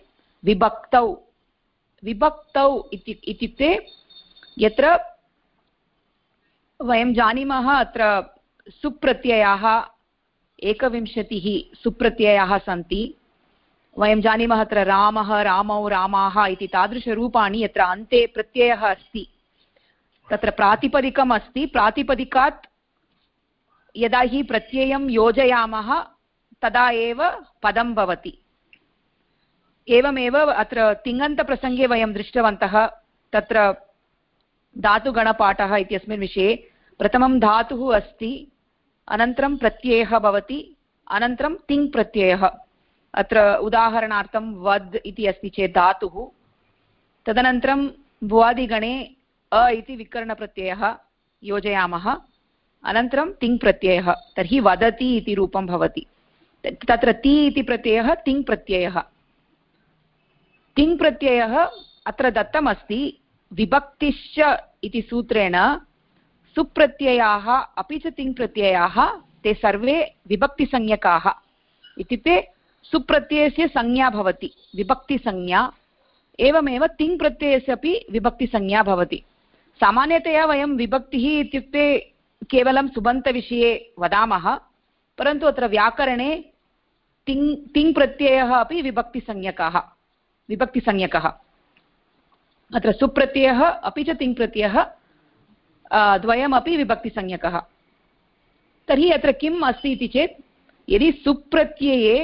विभक्तौ इत्युक्ते यत्र वयं जानीमः अत्र सुप्रत्ययाः 21 सुप्रत्ययाः सन्ति वयं जानीमः अत्र रामः रामौ रामाः इति तादृशरूपाणि यत्र अन्ते प्रत्ययः अस्ति तत्र प्रातिपदिकम् अस्ति प्रातिपदिकात् यदा हि प्रत्ययं योजयामः तदा एव पदं भवति एवमेव अत्र तिङन्तप्रसङ्गे वयं दृष्टवन्तः तत्र धातुगणपाठः इत्यस्मिन् विषये प्रथमं धातुः अस्ति अनन्तरं प्रत्ययः भवति अनन्तरं तिङ् प्रत्ययः अत्र उदाहरणार्थं वद् इति अस्ति चेत् धातुः तदनन्तरं भुवादिगणे अ इति विकरणप्रत्ययः योजयामः अनन्तरं तिङ् प्रत्ययः तर्हि वदति इति रूपं भवति तत्र ति इति प्रत्ययः तिङ् प्रत्ययः तिङ् प्रत्ययः अत्र दत्तमस्ति विभक्तिश्च इति सूत्रेण सुप्रत्ययाः अपि च तिङ् प्रत्ययाः ते सर्वे विभक्तिसंज्ञकाः। इत्युक्ते सुप्रत्ययस्य संज्ञा भवति विभक्तिसंज्ञा, एवमेव तिङ् प्रत्ययस्य अपि विभक्तिसंज्ञा भवति। सामान्यतया वयं विभक्तिः इत्युक्ते केवलं सुबन्तविषये वदामः, परन्तु अत्र व्याकरणे तिङ् प्रत्ययः अपि विभक्तिसंज्ञकः। अत्र सुप्रत्ययः अपि च तिङ् प्रत्ययः द्वयमपि विभक्तिसंज्ञकः। तर्हि अत्र किम् अस्ति इति चेत्, यदि सुप्रत्यये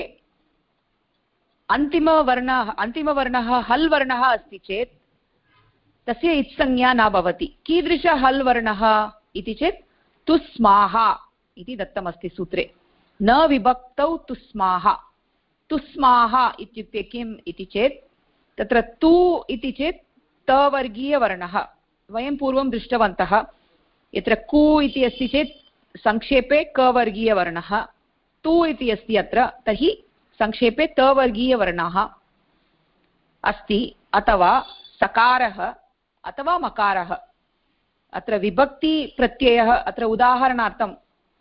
अन्तिमवर्णः हल् वर्णः अस्ति चेत् तस्य इत्संज्ञा न भवति। कीदृश हल् वर्णः इति चेत् तुस्माः इति दत्तमस्ति सूत्रे। न विभक्तौ तुस्माः। तुस्माः इत्युक्ते किम् इति चेत्, तत्र तु इति चेत् तवर्गीयवर्णः। वयं पूर्वं दृष्टवन्तः, यत्र कु इति अस्ति चेत् संक्षेपे कवर्गीयवर्णः, तु इति अस्ति अत्र, तर्हि संक्षेपे तवर्गीयवर्णः अस्ति, अथवा सकारः अथवा मकारः। अत्र विभक्तिप्रत्ययः, अत्र उदाहरणार्थं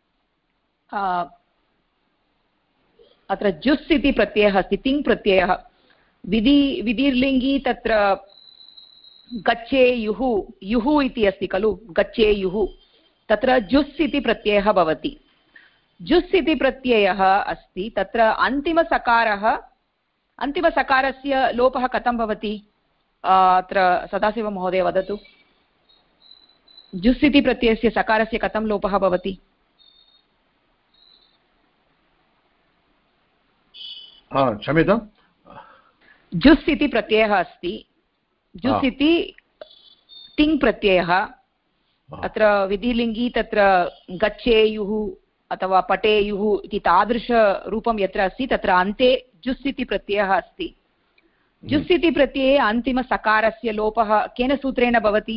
अत्र जुस् इति प्रत्ययः अस्ति, तिङ् प्रत्ययः। विधिर्लिङ्गि तत्र गच्छेयुः, युः इति अस्ति खलु, गच्छेयुः, तत्र जुस् इति प्रत्ययः भवति। जुस् इति प्रत्ययः अस्ति, तत्र अन्तिमसकारस्य लोपः कथं भवति? अत्र सदाशिवमहोदय वदतु। जुस् इति प्रत्ययस्य सकारस्य कथं लोपः भवति? क्षम्यताम्, जुस् इति प्रत्ययः अस्ति, जुस् इति तिङ् प्रत्ययः। अत्र विधिलिङ्गि तत्र गच्छेयुः अथवा पठेयुः इति तादृशरूपं यत्र अस्ति, तत्र अन्ते जुस् इति प्रत्ययः अस्ति। जुस् इति प्रत्यये अन्तिमसकारस्य लोपः केन सूत्रेण भवति?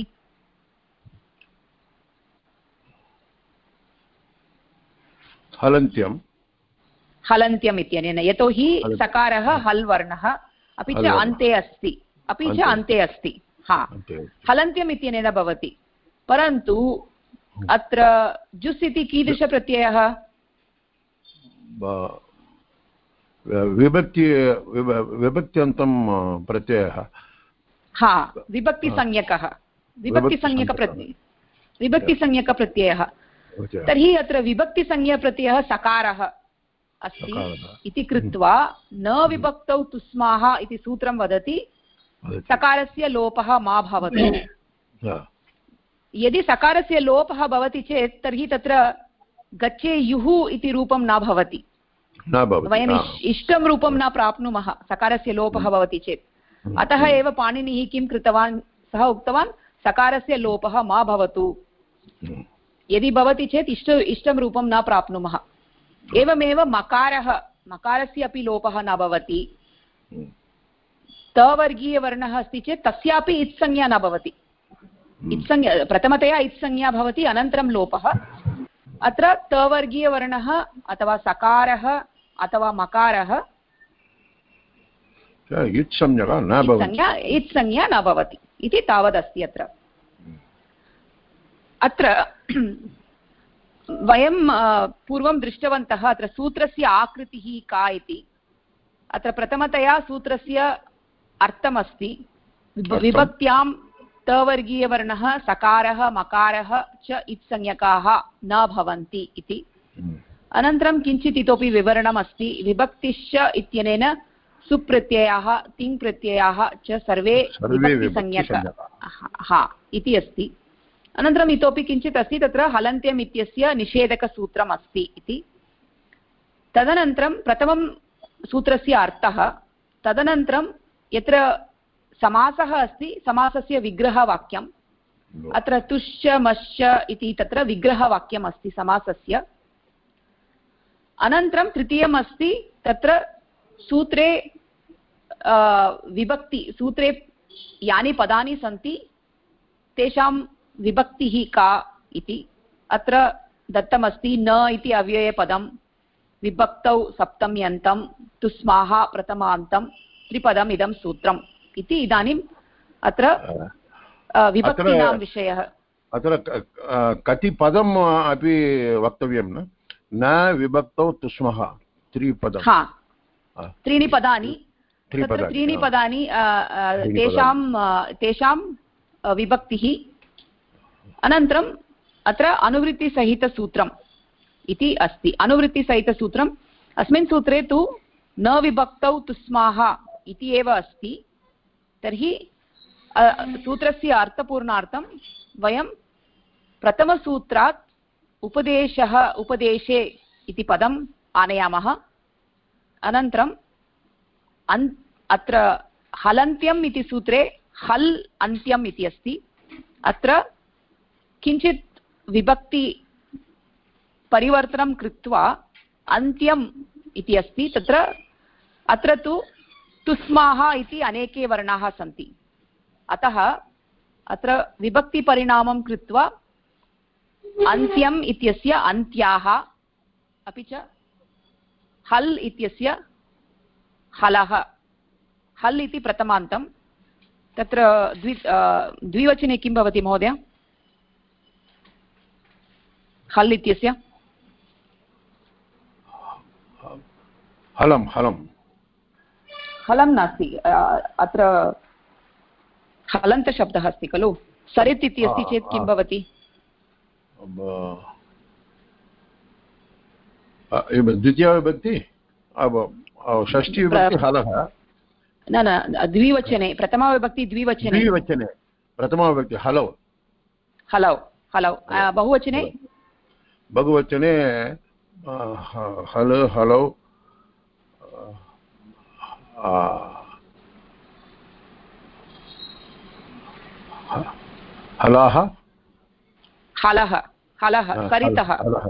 हलन्त्यम् इत्यनेन, यतोहि सकारः हल् वर्णः अपि च अन्ते अस्ति। हा, हलन्त्यम् इत्यनेन भवति। परन्तु अत्र जुस् इति कीदृशप्रत्ययः? विभक्त्यन्तं प्रत्ययः। हा, विभक्तिसंज्ञकप्रत्ययः। तर्हि अत्र विभक्तिसंज्ञप्रत्ययः सकारः अस्ति इति कृत्वा न विभक्तौ तुस्माः इति सूत्रं वदति सकारस्य लोपः मा भवतु। यदि सकारस्य लोपः भवति चेत् तर्हि तत्र गच्छेयुः इति रूपं न भवति, वयम् इष्टं रूपं न प्राप्नुमः सकारस्य लोपः भवति चेत्। अतः एव पाणिनिः किं कृतवान्, सः उक्तवान् सकारस्य लोपः मा भवतु। यदि भवति चेत् इष्टं रूपं न प्राप्नुमः। एवमेव मकारस्य अपि लोपः न भवति। तवर्गीयवर्णः अस्ति चेत् तस्यापि इत्संज्ञा न भवति। प्रथमतया इत्संज्ञा भवति, अनन्तरं लोपः। अत्र तवर्गीयवर्णः अथवा सकारः अथवा मकारः इत्संज्ञा न भवति इति तावदस्ति। अत्र वयं पूर्वं दृष्टवन्तः अत्र सूत्रस्य आकृतिः का इति। अत्र प्रथमतया सूत्रस्य अर्थमस्ति विभक्त्यां तवर्गीयवर्णः सकारः मकारः च इत्संज्ञकाः न भवन्ति इति। अनन्तरं किञ्चित् इतोपि विवरणमस्ति। विभक्तिश्च इत्यनेन सुप्रत्ययाः तिङ् प्रत्ययाः च सर्वे विभक्तिसंज्ञकाः इति अस्ति। अनन्तरम् इतोपि किञ्चित् अस्ति, तत्र हलन्त्यम् इत्यस्य निषेधकसूत्रम् अस्ति इति। तदनन्तरं प्रथमं सूत्रस्य अर्थः, तदनन्तरं यत्र समासः अस्ति समासस्य विग्रहवाक्यम्। अत्र तुश्च मश्च इति तत्र विग्रहवाक्यम् अस्ति समासस्य। अनन्तरं तृतीयम् अस्ति, तत्र सूत्रे सूत्रे यानि पदानि सन्ति तेषां विभक्तिः का इति। अत्र दत्तमस्ति न इति अव्ययपदं, विभक्तौ सप्तम्यन्तं, तुस्माः प्रथमान्तं, त्रिपदम् इदं सूत्रम् इति। इदानीम् अत्र विभक्तीनां विषयः। अत्र कति पदम् अपि वक्तव्यं न विभक्तौ तुष्मः त्रिपदं त्रीणि पदानि त्रीणि पदानि तेषां विभक्तिः अनन्तरम् अत्र अनुवृत्तिसहितसूत्रम् इति अस्ति अनुवृत्तिसहितसूत्रम् अस्मिन् सूत्रे तु न विभक्तौ तुस्माः इति एव अस्ति तर्हि सूत्रस्य अर्थपूर्णार्थं वयं प्रथमसूत्रात् उपदेशे इति पदम् आनयामः अनन्तरं अत्र हलन्त्यम् इति सूत्रे हल् अन्त्यम् इति अस्ति अत्र किञ्चित् विभक्ति परिवर्तनं कृत्वा अन्त्यम् इति अस्ति अत्र तु तुस्माः इति अनेके वर्णाः सन्ति अतः अत्र विभक्तिपरिणामं कृत्वा अन्त्यम् इत्यस्य अन्त्याः अपि च हल् इत्यस्य हलः हल् इति प्रथमान्तं तत्र द्विवचने किं भवति महोदय हल् इत्यस्य हलं नास्ति अत्र हलन्तशब्दः अस्ति खलु सरित् इति अस्ति चेत् किं भवति द्वितीयविभक्ति षष्ठीविभक्ति हलः न द्विवचने प्रथमाविभक्ति द्विवचने प्रथमाविभक्ति हलौ बहुवचने हल हलौ हलाः हलः सरितः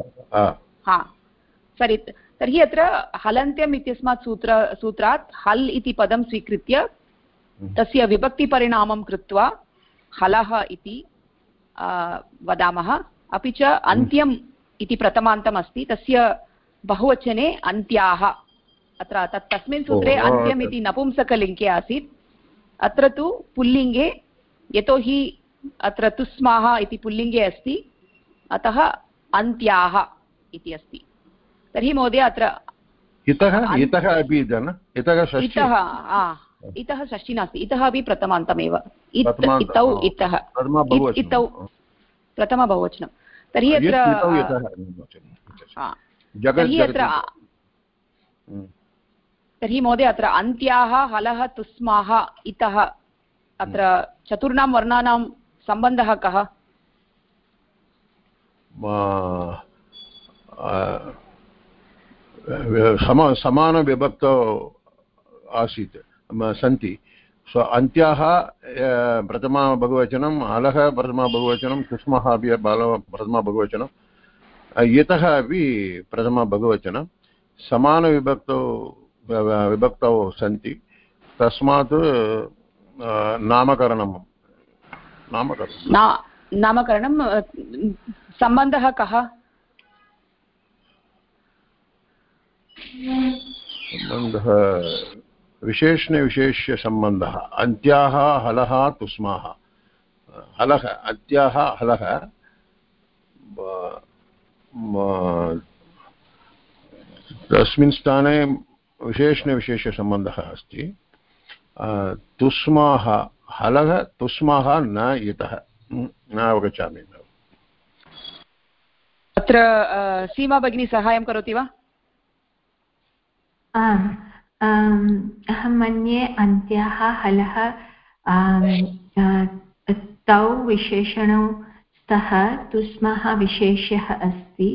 सरित् तर्हि अत्र हलन्त्यम् इत्यस्मात् सूत्रात् हल् इति पदं स्वीकृत्य तस्य विभक्तिपरिणामं कृत्वा हलः इति वदामः अपि च अन्त्यम् इति प्रथमान्तम् अस्ति तस्य बहुवचने अन्त्याः अत्र तस्मिन् सूत्रे अन्त्यम् इति नपुंसकलिङ्गे आसीत् अत्र तु पुल्लिङ्गे यतोहि अत्र तुस्माः इति पुल्लिङ्गे अस्ति अतः अन्त्याः इति अस्ति तर्हि महोदय अत्र इतः षष्ठी नास्ति इतः अपि प्रथमान्तमेव प्रथमबहुवचनं तर्हि तर्हि महोदय अत्र अन्त्याः हलः तुस्माः इतः अत्र चतुर्णां वर्णानां सम्बन्धः कः समानविभक्तौ आसीत् सन्ति अन्त्याः प्रथमा बहुवचनं हलः प्रथमा बहुवचनं तुष्मः अपि प्रथमा बहुवचनं इतः अपि प्रथमा बहुवचनं समानविभक्तौ सन्ति तस्मात् नामकरणं सम्बन्धः कः सम्बन्धः विशेष्यसम्बन्धः अन्त्याः हलः तुस्माः हलः अन्त्याः हलः तस्मिन् स्थाने विशेषणविशेषसम्बन्धः अस्ति तुस्माः हलः तुस्माः न इतः न अवगच्छामि अत्र सीमा भगिनी साहाय्यं करोति वा अहं मन्ये अन्त्याः हलः तौ विशेषणौ स्तः तुस्मः विशेष्यः अस्ति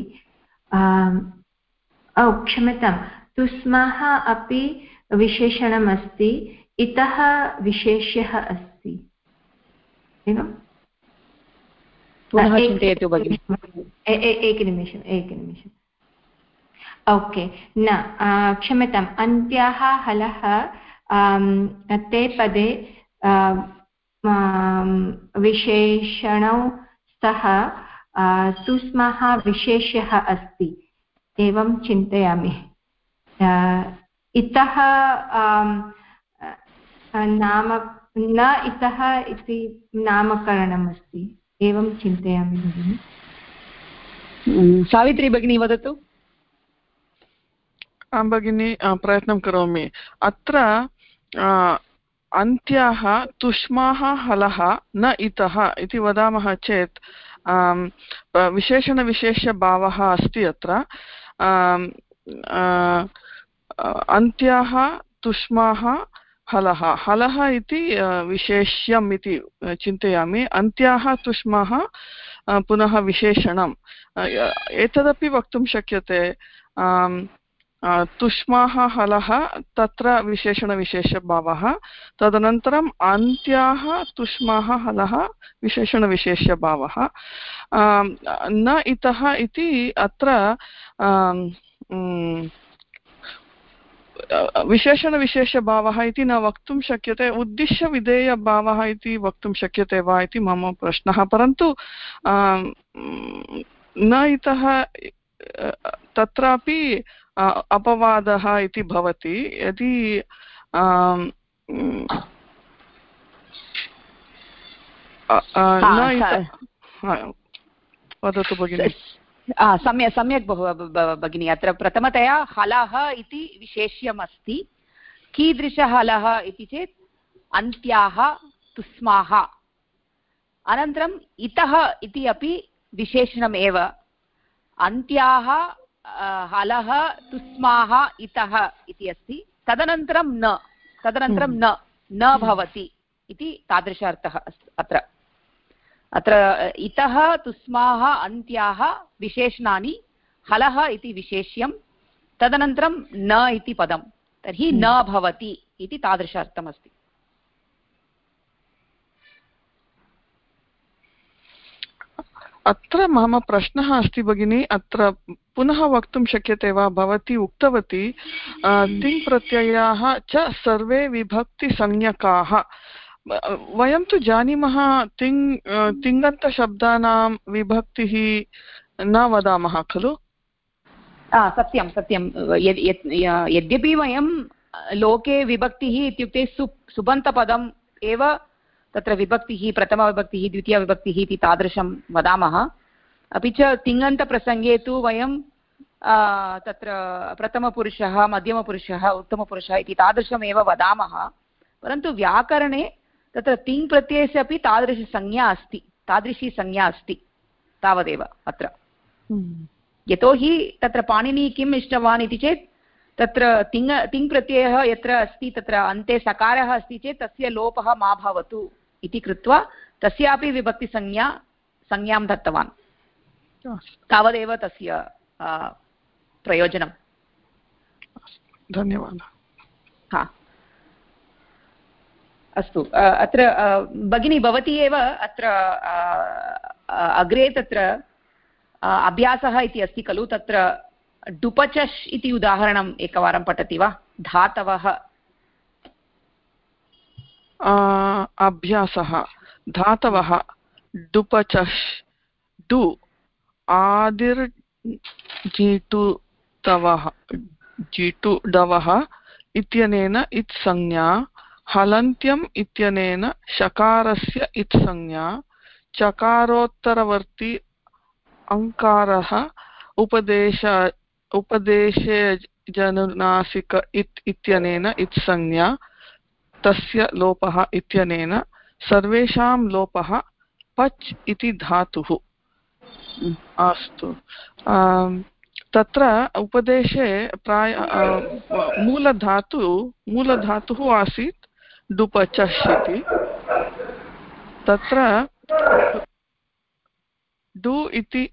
क्षम्यतां तुस्मः अपि विशेषणम् अस्ति इतः विशेष्यः अस्ति एवं चिन्तयतु भगिनि एकनिमिषम् ओके न क्षम्यताम् अन्त्याः हलः ते पदे विशेषणौ स्तः तुस्मः विशेष्यः अस्ति एवं चिन्तयामि इतः नाम न इतः इति नामकरणम् अस्ति एवं चिन्तयामि भगिनि। सावित्री भगिनी वदतु। आं भगिनि, प्रयत्नं करोमि। अत्र अन्त्याः तुष्माः हलः न इतः इति वदामः चेत् विशेषणविशेष्यभावः अस्ति अत्र। अन्त्याः तुष्माः हलः, हलः इति विशेष्यम् इति चिन्तयामि। अन्त्याः तुष्माः पुनः विशेषणम्, एतदपि वक्तुं शक्यते। तुष्माः हलः तत्र विशेषणविशेषभावः, तदनन्तरम् अन्त्याः तुष्माः हलः विशेषणविशेष्यभावः। न इतः इति अत्र विशेषणविशेषभावः इति न वक्तुं शक्यते, उद्दिश्य विधेयभावः इति वक्तुं शक्यते वा इति मम प्रश्नः। परन्तु न इतः तत्रापि अपवादः इति भवति। यदि वदतु भगिनि। सम्यक् भगिनि। अत्र प्रथमतया हलः इति विशेष्यम् अस्ति। कीदृशः हलः इति चेत् अन्त्याः तुष्माः। अनन्तरम् इतः इति अपि विशेषणमेव। अन्त्याः हलः तुष्माः इतः इति अस्ति। तदनन्तरं न भवति इति तादृश अर्थः अत्र। अत्र इतः तुष्माः अन्त्याः विशेषणानि, हलः इति विशेष्यं, तदनन्तरं न इति पदं, तर्हि न भवति इति तादृश अर्थमस्ति। अत्र मम प्रश्नः अस्ति भगिनि, अत्र पुनः वक्तुं शक्यते वा? भवती उक्तवती तिङ् प्रत्ययाः च सर्वे विभक्तिसंज्ञकाः। वयं तु जानीमः तिङन्तशब्दानां विभक्तिः न वदामः खलु? सत्यं सत्यं। यद्यपि वयं लोके विभक्तिः इत्युक्ते सुबन्तपदम् एव तत्र विभक्तिः, प्रथमविभक्तिः, द्वितीयविभक्तिः इति तादृशं वदामः। अपि च तिङन्तप्रसङ्गे तु वयं तत्र प्रथमपुरुषः, मध्यमपुरुषः, उत्तमपुरुषः इति तादृशमेव वदामः। परन्तु व्याकरणे तत्र तिङ् प्रत्ययस्य अपि तादृशी संज्ञा अस्ति तावदेव अत्र। यतोहि तत्र पाणिनिः किम् इष्टवान् इति चेत् तत्र तिङ् प्रत्ययः यत्र अस्ति तत्र अन्ते सकारः अस्ति चेत् तस्य लोपः मा भवतु इति कृत्वा तस्यापि विभक्तिसंज्ञां दत्तवान्। तावदेव तस्य प्रयोजनम्। धन्यवादः। हा, अस्तु। अत्र भगिनी भवती एव अत्र अग्रे तत्र अभ्यासः इति अस्ति खलु, तत्र डुपचश् इति उदाहरणम् एकवारं पठति वा? धातवः। अभ्यासः धातवः डुपचश्, डु आदिर्जिटुतवः, जिटुडवः इत्यनेन इत्संज्ञा, हलन्त्यम् इत्यनेन शकारस्य इत्संज्ञा, चकारोत्तरवर्ती अंकारः उपदेशजनुनासिक इत्यनेन इत्संज्ञा, तस्य लोपः इत्यनेन सर्वेषां लोपः पच् इति धातुः। अस्तु, तत्र उपदेशे प्राय मूलधातुः आसीत् डुपचश् इति। तत्र डु इति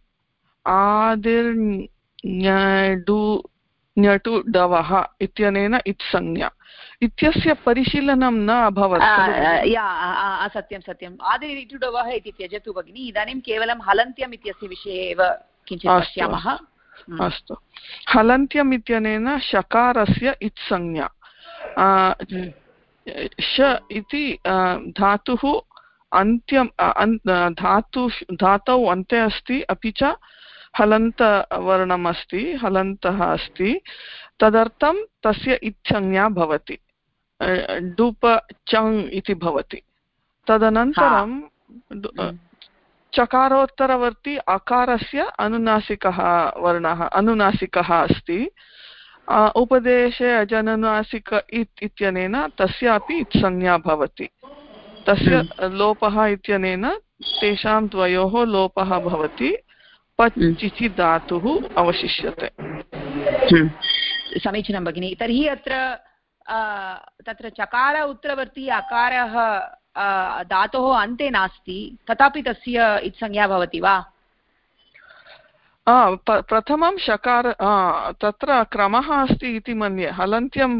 आदिर्ण्यटु डवः इत्यनेन इत्संज्ञा इत्यस्य परिशीलनं न अभवत्। सत्यं सत्यम्। आदिर्ण्यटुडवः इति त्यजतु भगिनि। इदानीं केवलं हलन्त्यम् इत्यस्य विषये एव किञ्चित् पश्यामः। अस्तु, हलन्त्यम् इत्यनेन शकारस्य इत्संज्ञा, श इति धातुः अन्त्यं धातौ अन्ते अस्ति, अपि च हलन्तवर्णम् अस्ति, हलन्तः अस्ति, तदर्थं तस्य इत्संज्ञा भवति, डुप चङ् इति भवति। तदनन्तरं चकारोत्तरवर्ती अकारस्य अनुनासिकः वर्णः अनुनासिकः अस्ति। उपदेशे अजनुनासिक इत् इत्यनेन तस्यापि इत्संज्ञा भवति। तस्य लोपः इत्यनेन तेषां द्वयोः लोपः भवति। पच्चिचि धातुः अवशिष्यते। समीचीनं भगिनि। तर्हि अत्र तत्र चकार उत्तरवर्ती अकारः धातोः अन्ते नास्ति, तथापि तस्य इत्संज्ञा भवति वा? प्रथमं शकार तत्र क्रमः अस्ति इति मन्ये। हलन्त्यं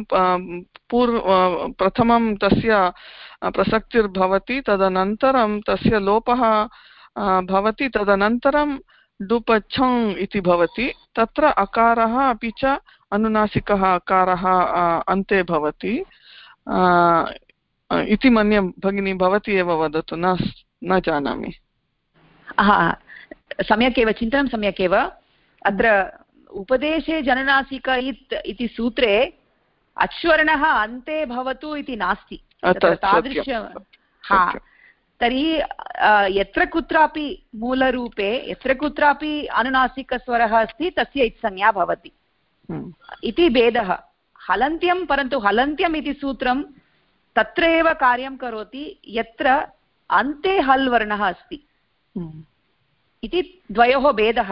प्रथमं तस्य प्रसक्तिर्भवति, तदनन्तरं तस्य लोपः भवति, तदनन्तरं डुपच्छङ् इति भवति। तत्र अकारः अपि च अनुनासिकः अकारः अन्ते भवति इति मन्ये भगिनी। भवती एव वदतु, न जानामि। सम्यक् एव, चिन्तनं सम्यक् एव। अत्र उपदेशे जननासिक इति सूत्रे अच्वर्णः अन्ते भवतु इति नास्ति तादृश। तर्हि यत्र कुत्रापि मूलरूपे यत्र कुत्रापि अनुनासिकस्वरः अस्ति तस्य इत्संज्ञा भवति इति भेदः। हलन्त्यं, परन्तु हलन्त्यम् इति सूत्रं तत्र एव कार्यं करोति यत्र अन्ते हल् वर्णः अस्ति इति द्वयोः भेदः।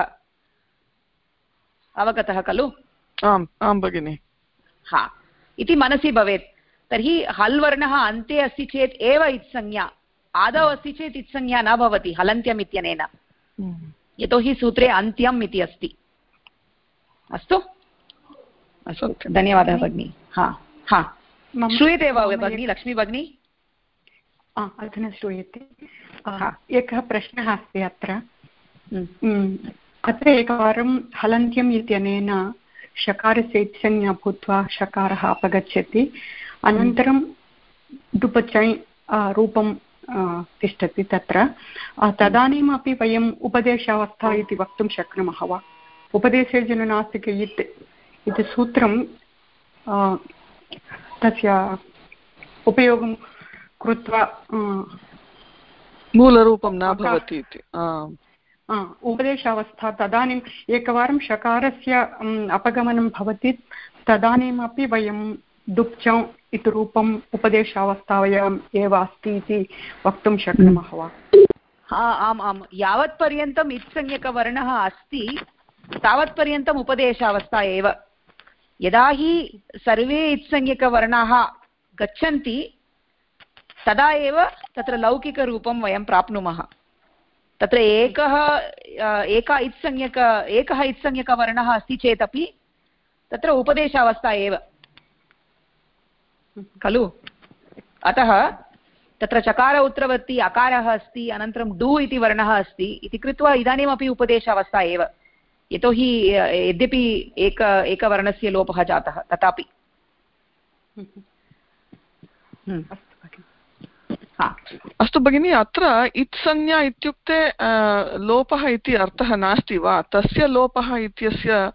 अवगतः खलु? आम् आं भगिनि। इति मनसि भवेत्। तर्हि हल् वर्णः अन्ते अस्ति चेत् एव इत्संज्ञा, आदौ अस्ति चेत् इत्संज्ञा न भवति हलन्त्यम् इत्यनेन, यतोहि सूत्रे अन्त्यम् इति अस्ति। अस्तु, धन्यवादः भगिनी। श्रूयते वा भगिनी? लक्ष्मी भगिनी? अधुना श्रूयते। एकः प्रश्नः अस्ति अत्र। अत्र एकवारं हलन्त्यम् इत्यनेन शकारस्य इत्संज्ञा भूत्वा शकारः अपगच्छति, अनन्तरं डुपचै रूपं तिष्ठति तत्र। तदानीमपि वयम् उपदेशावस्था इति वक्तुं शक्नुमः वा? उपदेशे जननासिक इति सूत्रं तस्य उपयोगं कृत्वा मूलरूपं न भवति इति। उपदेशावस्था तदानीम् एकवारं शकारस्य अपगमनं भवति, तदानीमपि वयं डुप्च इति रूपम् उपदेशावस्थायाम् एव अस्ति इति वक्तुं शक्नुमः वा? आम् आम्, यावत्पर्यन्तम् इत्संज्ञकवर्णः अस्ति तावत्पर्यन्तम् उपदेशावस्था एव। यदा हि सर्वे इत्संज्ञकवर्णाः गच्छन्ति तदा एव तत्र लौकिकरूपं वयं प्राप्नुमः। तत्र एकः इत्संज्ञकवर्णः अस्ति चेदपि तत्र उपदेशावस्था एव खलु। अतः तत्र चकार उत्तरवर्ती अकारः अस्ति, अनन्तरं डु इति वर्णः अस्ति इति कृत्वा इदानीमपि उपदेशावस्था एव, यतोहि यद्यपि एकवर्णस्य लोपः जातः तथापि। अस्तु भगिनी, अत्र इत्संज्ञा इत्युक्ते लोपः इति अर्थः नास्ति वा? तस्य लोपः इत्यस्य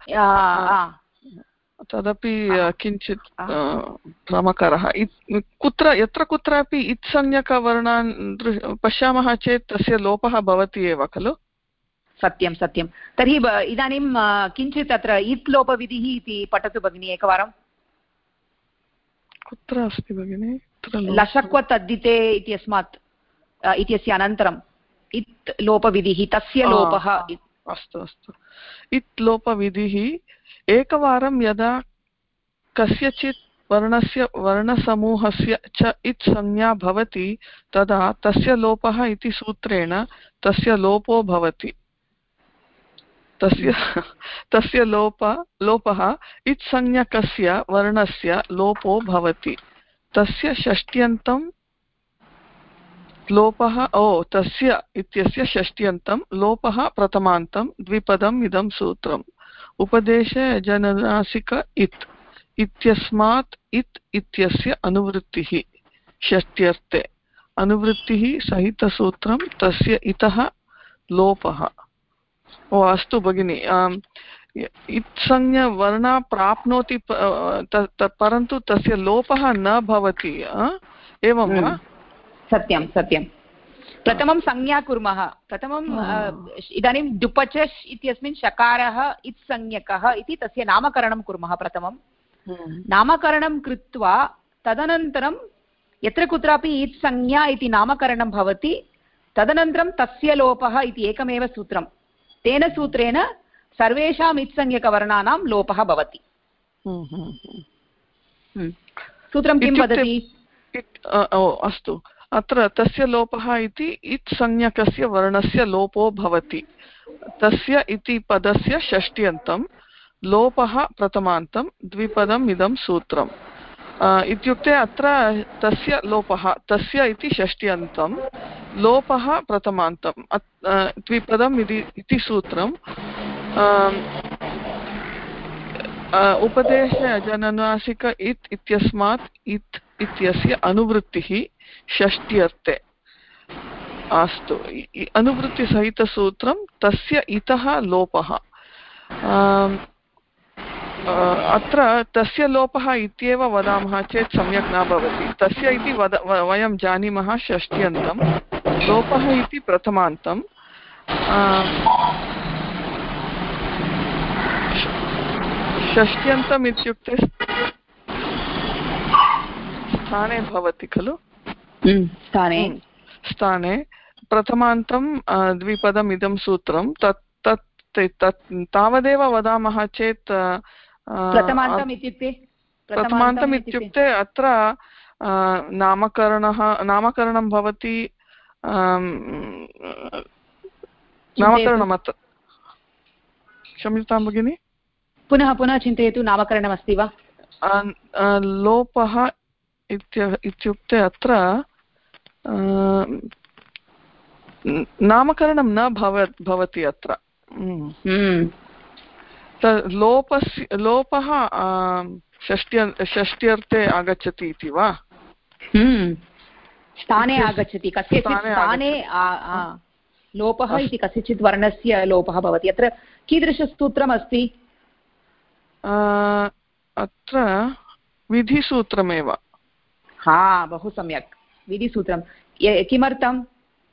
तदपि किञ्चित् भ्रमकरः। यत्र कुत्रापि इत्संज्ञकवर्णान् पश्यामः चेत् तस्य लोपः भवति एव खलु? सत्यं सत्यं। तर्हि इदानीं किञ्चित् अत्र इत् लोपविधिः इति पठतु भगिनी एकवारं। कुत्र अस्ति भगिनी? लशक्व तद्दिते इत्यस्मात् इत्यस्य अनन्तरम् इत् लोपविधिः, तस्य लोपः। अस्तु अस्तु। इत् लोपविधिः एकवारं यदा कस्यचित् वर्णस्य वर्णसमूहस्य च इत् संज्ञा भवति तदा तस्य लोपः इति सूत्रेण तस्य लोपो भवति। तस्य लोपः इत्संज्ञकस्य वर्णस्य लोपो भवति। तस्य षष्ट्यन्तं लोपः तस्य इत्यस्य षष्ट्यन्तं लोपः प्रथमान्तं द्विपदम् इदं सूत्रम्। उपदेशे जननासिक इत् इत्यस्मात् इत् इत्यस्य अनुवृत्तिः षष्ट्यर्थे अनुवृत्तिः सहितसूत्रं तस्य इतः लोपः। अस्तु भगिनि, इत्संज्ञा वर्णा प्राप्नोति परन्तु तस्य लोपः न भवति, एवं वा? सत्यं सत्यं। प्रथमं संज्ञा कुर्मः प्रथमं इदानीं डुपचश् इत्यस्मिन् शकारः इत्संज्ञकः इति तस्य नामकरणं कुर्मः प्रथमं नामकरणं कृत्वा तदनन्तरं यत्र कुत्रापि इत्संज्ञा इति नामकरणं भवति तदनन्तरं तस्य लोपः इति एकमेव सूत्रं तेन सूत्रेण सर्वेषाम् इत्संज्ञकवर्णानां लोपः भवति सूत्रं किं वदति अस्तु अत्र तस्य लोपः इति इत्संज्ञकस्य वर्णस्य लोपो भवति तस्य इति पदस्य षष्ट्यन्तं लोपः प्रथमान्तं द्विपदम् इदं सूत्रम् इत्युक्ते अत्र तस्य लोपः तस्य इति षष्ट्यन्तं लोपः प्रथमान्तं द्विपदम् इति सूत्रं उपदेशजननासिक इत् इत्यस्मात् इत् इत्यस्य अनुवृत्तिः षष्ट्यर्थे अस्तु अनुवृत्तिसहितसूत्रं तस्य इतः लोपः अत्र तस्य लोपः इत्येव वदामः चेत् सम्यक् न भवति तस्य इति वयं जानीमः षष्ट्यन्तं लोपः इति प्रथमान्तं षष्ट्यन्तम् इत्युक्ते स्थाने भवति खलु स्थाने प्रथमान्तं द्विपदम् इदं सूत्रं तत् तावदेव वदामः चेत् प्रथमान्तम् इत्युक्ते अत्र नामकरणं भवति नामकरणम् अत्र क्षम्यतां भगिनि पुनः चिन्तयतु नामकरणमस्ति वा लोपः इत्युक्ते अत्र नामकरणं न भवति अत्र लोपः षष्ट्यर्थे आगच्छति इति वा स्थाने आगच्छति कस्यचित् स्थाने लोपः इति कस्यचित् वर्णस्य लोपः भवति अत्र कीदृशसूत्रमस्ति अत्र विधिसूत्रमेव बहु सम्यक् विधिसूत्रं किमर्थं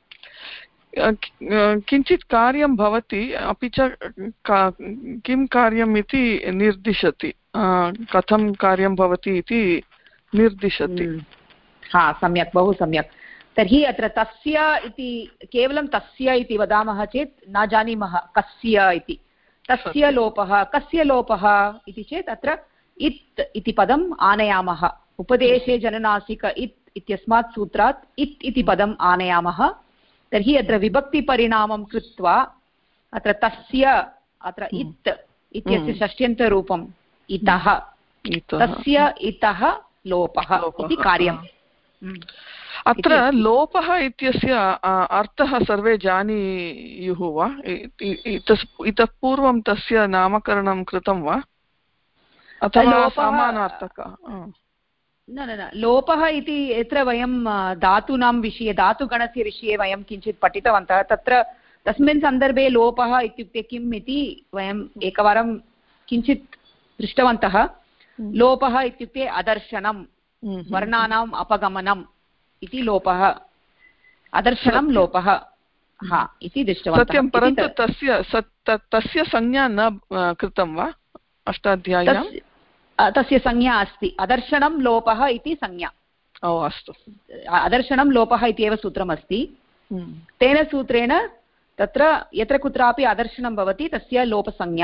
किञ्चित् कार्यं भवति अपि च किं कार्यम् इति निर्दिशति कथं कार्यं भवति इति निर्दिशति सम्यक् बहु सम्यक् तर्हि अत्र तस्य इति केवलं तस्य इति वदामः चेत् न जानीमः कस्य इति तस्य लोपः कस्य लोपः इति चेत् अत्र इत् इति पदम् आनयामः उपदेशे जननासिक इत् इत्यस्मात् सूत्रात् इत् इति पदम् आनयामः तर्हि अत्र विभक्तिपरिणामं कृत्वा अत्र तस्य अत्र इत् इत्यस्य षष्ट्यन्तरूपम् इतः तस्य इतः लोपः इति कार्यम् अत्र लोपः इत्यस्य अर्थः सर्वे जानीयुः वा इतः पूर्वं तस्य नामकरणं कृतं वा अथवा समानार्थकः न लोपः इति यत्र वयं धातूनां विषये धातुगणस्य विषये वयं किञ्चित् पठितवन्तः तत्र तस्मिन् सन्दर्भे लोपः इत्युक्ते किम् इति वयम् एकवारं किञ्चित् दृष्टवन्तः लोपः इत्युक्ते अदर्शनं वर्णानाम् अपगमनम् इति लोपः अदर्शनं लोपः इति दृष्टवन्तः सत्यं परन्तु तस्य संज्ञा न कृतं वा अष्टाध्याय्यां तस्य संज्ञा अस्ति अदर्शनं लोपः इति संज्ञा अस्तु अदर्शनं लोपः इत्येव सूत्रमस्ति तेन सूत्रेण तत्र यत्र कुत्रापि अदर्शनं भवति तस्य लोपसंज्ञा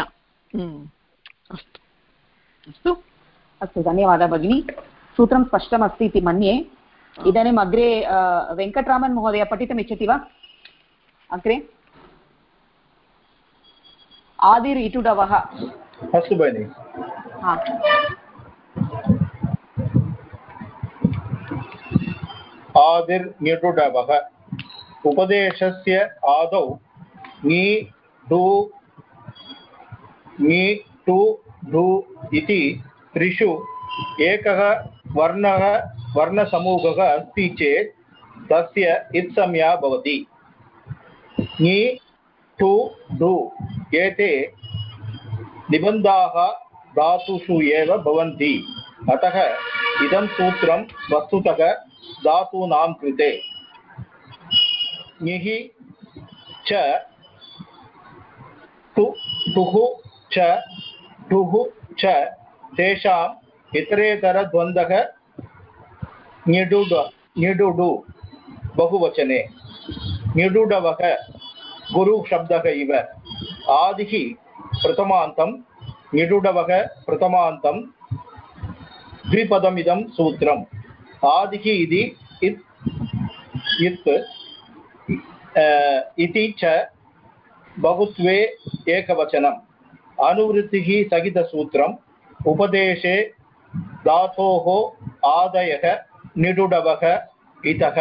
अस्तु अस्तु धन्यवादः भगिनी सूत्रं स्पष्टमस्ति इति मन्ये इदानीम् अग्रे वेङ्कटरामन् महोदय पठितुम् इच्छति वा अग्रे आदिर् इटुडवः अस्तु भगिनि आदिर् उपदेशस्य आदौ ङि टु ढु इति त्रिषु एकः वर्णसमूहः अस्ति चेत् तस्य इत्संज्ञा भवति ङि टु ढु एते निबन्धाः धातुषु एव भवन्ति अतः इदं सूत्रं वस्तुतः धातूनां कृते ङिः च टुः च टुः च तेषाम् इतरेतरद्वन्द्वः ञिडुडु बहुवचने ञिडुडवः गुरुशब्दः इव आदिः प्रथमान्तं ञिडुडवः प्रथमान्तं द्विपदमिदं सूत्रम् आदिः इति इत् इति च बहुत्वे एकवचनम् अनुवृत्तिः सहितसूत्रम् उपदेशे धातोः आदयः निडुडवः इतः।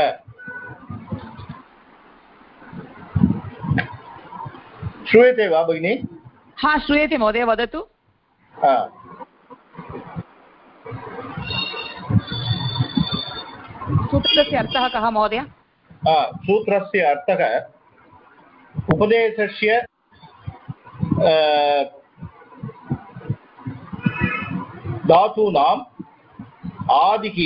श्रूयते वा भगिनि? हा श्रूयते महोदय, वदतु। सूत्रस्य अर्थः कः महोदय? सूत्रस्य अर्थः उपदेशस्य धातूनाम् आदिः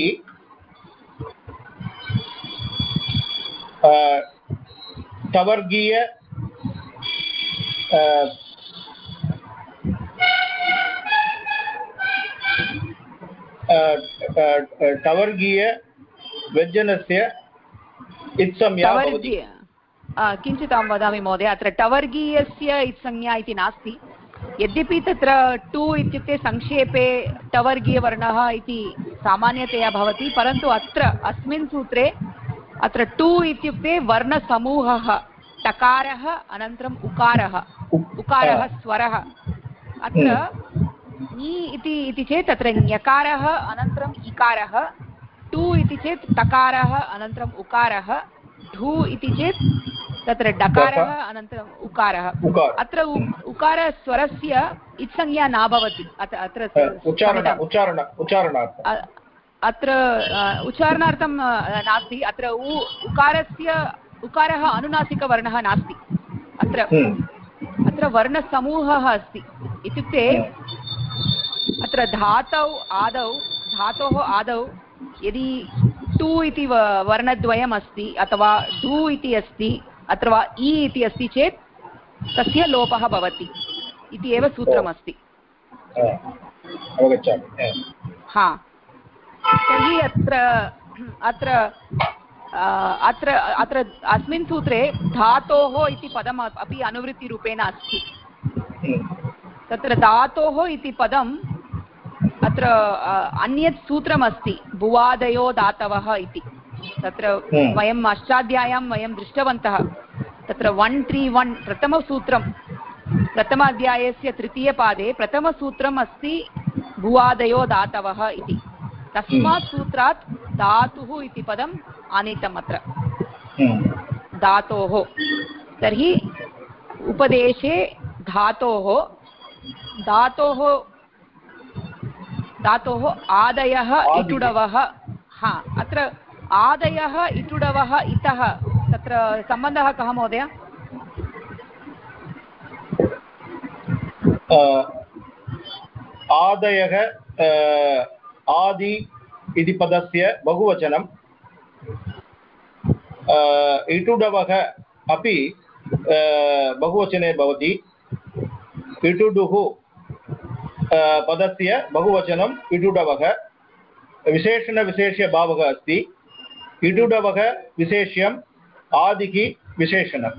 टवर्गीय व्यञ्जनस्य इत्संज्ञा भवति। किञ्चित् अहं वदामि महोदय, अत्र टवर्गीयस्य इत्संज्ञा इति नास्ति। यद्यपि तत्र टु इत्युक्ते संक्षेपे टवर्गीयवर्णः इति सामान्यतया भवति, परन्तु अत्र अस्मिन् सूत्रे अत्र टु इत्युक्ते वर्णसमूहः, टकारः अनन्तरम् उकारः स्वरः। अत्र ञि इति चेत् तत्र ञकारः अनन्तरम् इकारः, टु इति चेत् टकारः अनन्तरम् उकारः, ढु इति चेत् तत्र डकारः अनन्तरम् उकारः। अत्र उकारस्वरस्य इत्संज्ञा न भवति। अत्र उच्चारणार्थं नास्ति। अत्र उकारः अनुनासिकवर्णः नास्ति। अत्र वर्णसमूहः अस्ति। इत्युक्ते अत्र धातोः आदौ यदि टु इति वर्णद्वयम् अस्ति अथवा ढु इति अस्ति अथवा इ इति अस्ति चेत् तस्य लोपः भवति इति एव सूत्रमस्ति। हा, तर्हि अत्र अस्मिन् सूत्रे धातोः इति पदम् अपि अनुवृत्तिरूपेण अस्ति। तत्र धातोः इति पदम् अत्र अन्यत् सूत्रमस्ति, भुवादयो धातवः इति। तत्र वयम् अष्टाध्याय्यां वयं दृष्टवन्तः। तत्र 131 प्रथमसूत्रं, प्रथमाध्यायस्य तृतीयपादे प्रथमसूत्रम् अस्ति भुवादयो धातवः इति। तस्मात् सूत्रात् धातुः इति पदम् आनीतम् अत्र, धातोः। तर्हि उपदेशे धातोः आदयः इटुडवः। हा, अत्र आदयः इटुडवः इतः तत्र सम्बन्धः कः महोदय? आदयः आदि इति पदस्य बहुवचनं, इटुडवः अपि बहुवचने भवति। इटुडुः पदस्य बहुवचनम् इटुडवः, विशेषणविशेष्यभावः अस्ति। इटुडवः विशेष्यम्, आदिः विशेषणम्।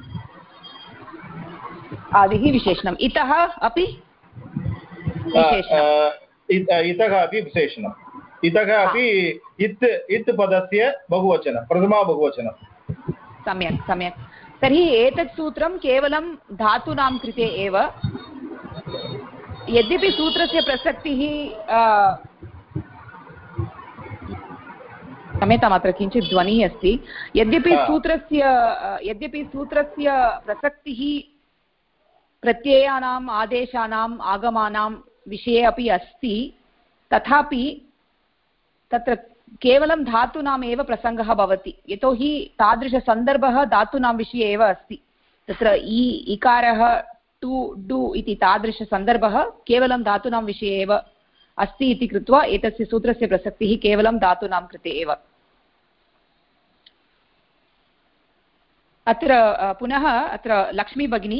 इतः अपि विशेषणम्। इतः अपि इत् पदस्य बहुवचनं, प्रथमा बहुवचनं। सम्यक्। तर्हि एतत् सूत्रं केवलं धातूनां कृते एव। यद्यपि सूत्रस्य प्रसक्तिः क्षम्यताम्, अत्र किञ्चित् ध्वनिः अस्ति। यद्यपि सूत्रस्य प्रसक्तिः प्रत्ययानाम्, आदेशानाम्, आगमानां विषये अपि अस्ति, तथापि तत्र केवलं धातूनाम् एव प्रसङ्गः भवति। यतोहि तादृशसन्दर्भः धातूनां विषये एव अस्ति। तत्र इकारः, टु, डु इति तादृशसन्दर्भः केवलं धातूनां विषये एव अस्ति इति कृत्वा एतस्य सूत्रस्य प्रसक्तिः केवलं धातूनां कृते एव। अत्र पुनः अत्र लक्ष्मी भगिनी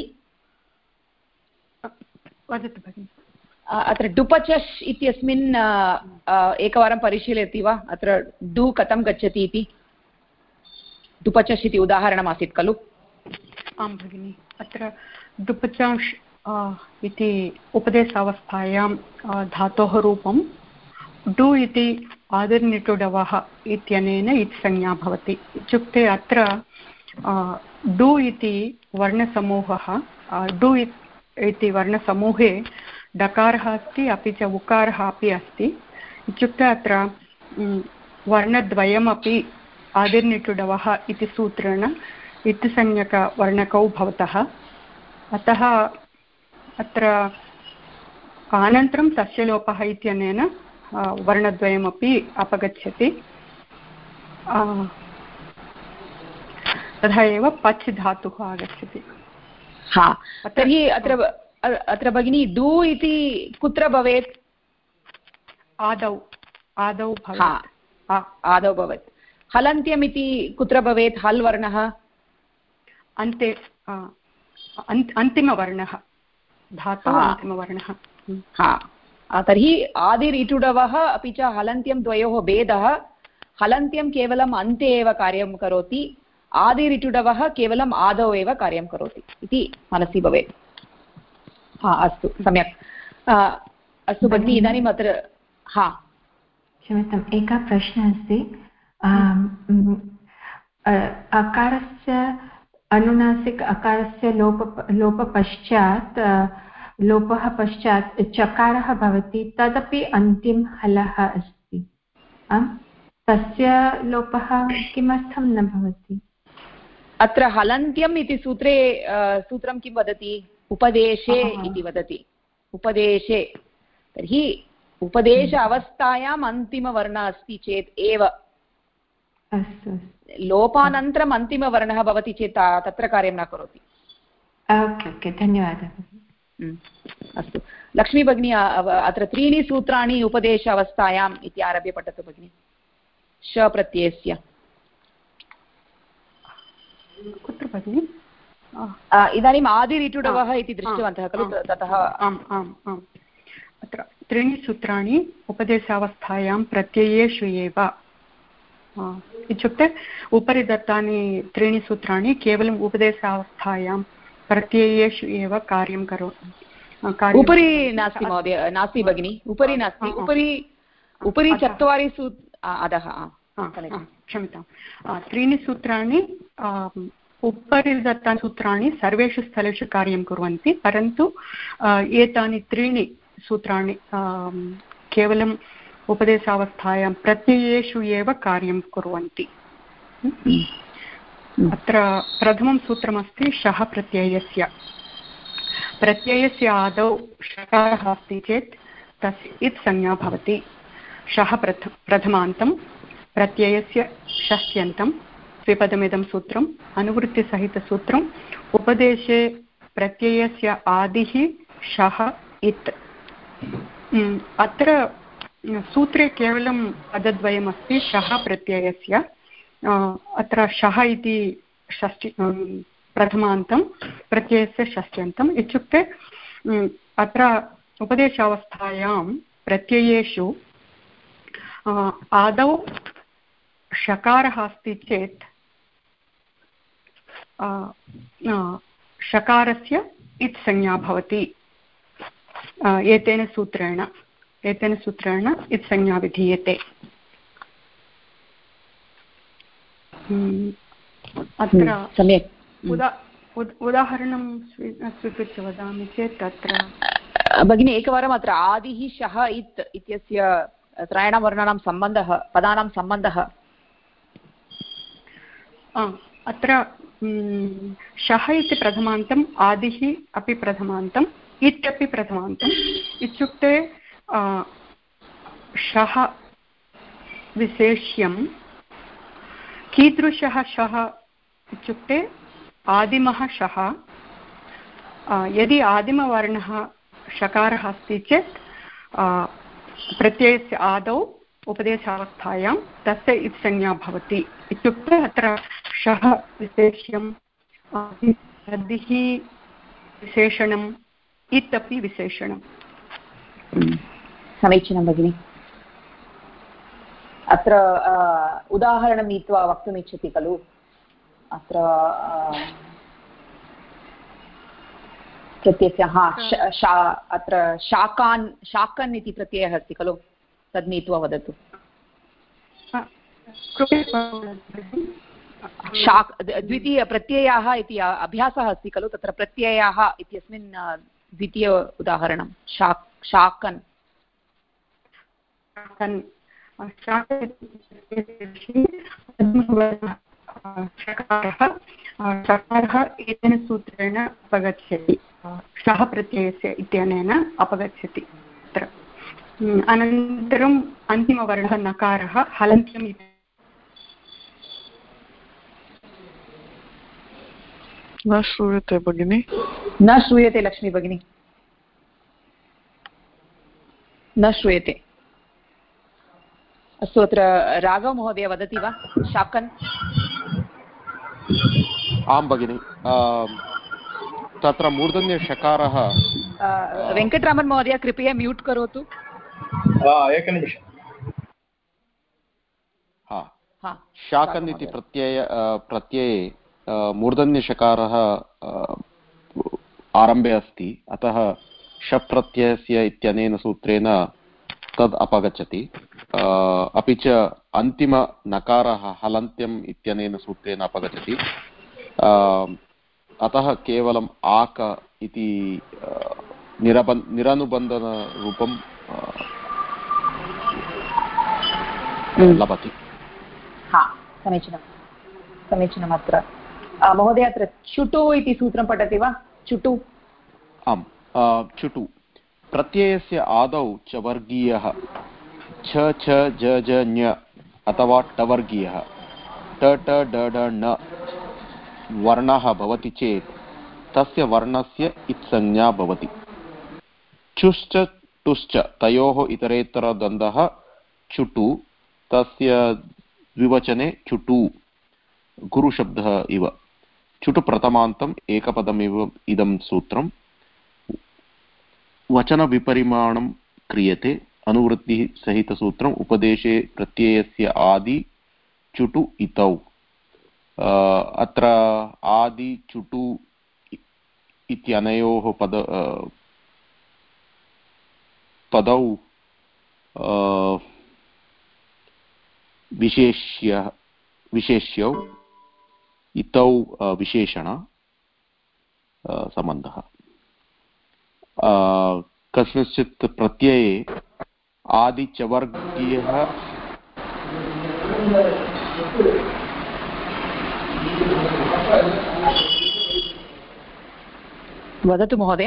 वदतु भगिनि। अत्र डुपचष् इत्यस्मिन् एकवारं परिशीलयति वा? अत्र डु कथं गच्छति इति डुपचष् इति उदाहरणमासीत् खलु? आं भगिनि, अत्र डुपचांश् इति उपदेशावस्थायां धातोः रूपं डु इति आदिर्निटुडवः इत्यनेन इत्संज्ञा भवति। इत्युक्ते अत्र डु इति वर्णसमूहः, डु इति वर्णसमूहे डकारः अस्ति, अपि च उकारः अपि अस्ति। इत्युक्ते अत्र वर्णद्वयमपि आदिर्निटुडवः इति सूत्रेण इत्संज्ञकवर्णकौ भवतः। अतः अत्र अनन्तरं तस्य लोपः इत्यनेन वर्णद्वयमपि अपगच्छति। तथा एव पच् धातुः आगच्छति। हा, तर्हि अत्र भगिनी डु इति कुत्र भवेत्? आदौ भवेत्। आदौ भवेत्। हलन्त्यम् इति कुत्र भवेत्? हल् वर्णः अन्ते, अन्तिमवर्णः, धातोः अन्तिमवर्णः। हा, तर्हि आदिरिटुडवः अपि च हलन्त्यं द्वयोः भेदः, हलन्त्यं केवलम् अन्ते एव कार्यं करोति, आदिरिटुडवः केवलम् आदौ एव कार्यं करोति इति मनसि भवेत्। हा, अस्तु, सम्यक्। अस्तु भगिनि, इदानीम् अत्र हा क्षम्यताम्, एकः प्रश्नः अस्ति। अकारस्य अनुनासिक अकारस्य लोपः पश्चात् चकारः भवति, तदपि अन्तिम हलः अस्ति। तस्य लोपः किमर्थं न भवति? अत्र हलन्त्यम् इति सूत्रं किं वदति? उपदेशे इति वदति। उपदेशे, तर्हि उपदेश अवस्थायाम् अन्तिमवर्णः अस्ति चेत् एव, लोपानन्तरम् अन्तिमवर्णः भवति चेत् तत्र कार्यं न करोति। ओके, धन्यवादः। अस्तु, लक्ष्मी भगिनी, अत्र त्रीणि सूत्राणि उपदेश अवस्थायाम् इति आरभ्य पठतु भगिनि। श प्रत्ययस्य कुत्र भगिनि? इदानीम् आदिरिटुडवः इति दृष्टवन्तः खलु, ततः। आम् आम् आम्, अत्र त्रीणि सूत्राणि उपदेशावस्थायां प्रत्ययेषु एव, इत्युक्ते उपरि दत्तानि त्रीणि सूत्राणि केवलम् उपदेशावस्थायां प्रत्ययेषु एव कार्यं करोति। उपरि नास्ति महोदय, नास्ति भगिनि, उपरि नास्ति, उपरि चत्वारि अधः। क्षम्यतां, त्रीणि सूत्राणि उपरि दत्तानि सूत्राणि सर्वेषु स्थलेषु कार्यं कुर्वन्ति, परन्तु एतानि त्रीणि सूत्राणि केवलम् उपदेशावस्थायां प्रत्ययेषु एव कार्यं कुर्वन्ति। अत्र प्रथमं सूत्रमस्ति शः प्रत्ययस्य। प्रत्ययस्य आदौ षकारः अस्ति चेत् तस्य इत् संज्ञा भवति। शः प्रथमान्तं, प्रत्ययस्य षष्ट्यन्तं, द्विपदमिदं सूत्रम्, अनुवृत्तिसहितसूत्रम्। उपदेशे प्रत्ययस्य आदिः शः इत्। अत्र सूत्रे केवलं पदद्वयमस्ति शः प्रत्ययस्य। अत्र शः इति प्रथमान्तं, प्रत्ययस्य षष्ट्यन्तम्। इत्युक्ते अत्र उपदेशावस्थायां प्रत्ययेषु आदौ षकारः अस्ति चेत् षकारस्य इत् संज्ञा भवति। एतेन सूत्रेण इत् संज्ञा विधीयते। अत्र सम्यक् उदाहरणं स्वीकृत्य वदामि चेत् अत्र भगिनी एकवारम् अत्र आदिः शः इत् इत्यस्य त्रयाणां वर्णानां सम्बन्धः, पदानां सम्बन्धः। अत्र शः इति प्रथमान्तम्, आदिः अपि प्रथमान्तम्, इत्यपि प्रथमान्तम्। इत्युक्ते शः विशेष्यं कीदृशः शः इत्युक्ते आदिमः शः। यदि आदिमवर्णः षकारः अस्ति चेत् प्रत्ययस्य आदौ उपदेशावस्थायां तस्य इत् संज्ञा भवति। इत्युक्ते अत्र शः विशेष्यं तद्धिः विशेषणम् इत् अपि विशेषणम्। समीचीनं भगिनि। अत्र उदाहरणं नीत्वा वक्तुम् इच्छति खलु? अत्र प्रत्ययस्य अत्र शाकन् इति प्रत्ययः अस्ति खलु, तद् नीत्वा वदतु। द्वितीयप्रत्ययाः इति अभ्यासः अस्ति खलु, तत्र प्रत्ययाः इत्यस्मिन् द्वितीय उदाहरणं शाकन्। शकारः एतेन सूत्रेण अपगच्छति, शः प्रत्ययस्य इत्यनेन अपगच्छति। अनन्तरम् अन्तिमवर्णः नकारः हलन्त्यम् इति। न श्रूयते भगिनि। न श्रूयते लक्ष्मी भगिनी, न श्रूयते। अस्तु, अत्र राघव महोदय वदति वा? शाकन्। आं भगिनि, तत्र मूर्धन्यषकारः। वेङ्कटरामन् महोदय कृपया म्यूट् करोतु। एकनिमिषम्। शाकन् इति प्रत्यये मूर्धन्यषकारः आरम्भे अस्ति, अतः शप्रत्ययस्य इत्यनेन सूत्रेण तद् अपगच्छति। अपि च अन्तिमनकारः हलन्त्यम् इत्यनेन सूत्रेण अपगच्छति। अतः केवलम् आक इति निरनुबन्धनरूपं लभति। समीचीनम्। अत्र महोदय अत्र चुटु इति सूत्रं पठति वा? चुटु। आम्, चुटु प्रत्ययस्य आदौ च वर्गीयः छ छ ज ज ञ अथवा टवर्गीयः ट ट ड ड ण वर्णः भवति चेत् तस्य वर्णस्य इत्संज्ञा भवति। चुश्च टुश्च तयोः इतरेतरद्वन्द्वः चुटु, तस्य द्विवचने चुटु गुरुशब्दः इव। चुटु प्रथमान्तम् एकपदमिव इदं सूत्रं। वचनविपरिमाणं क्रियते। अनुवृत्तिः सहितसूत्रम्। उपदेशे प्रत्ययस्य आदि चुटु इतौ। अत्र आदि चुटु इत्यनयोः पदौ विशेष्यौ इतौ विशेषण सम्बन्धः। कस्मिंश्चित् प्रत्यये आदिचवर्गीयः वदतु महोदय।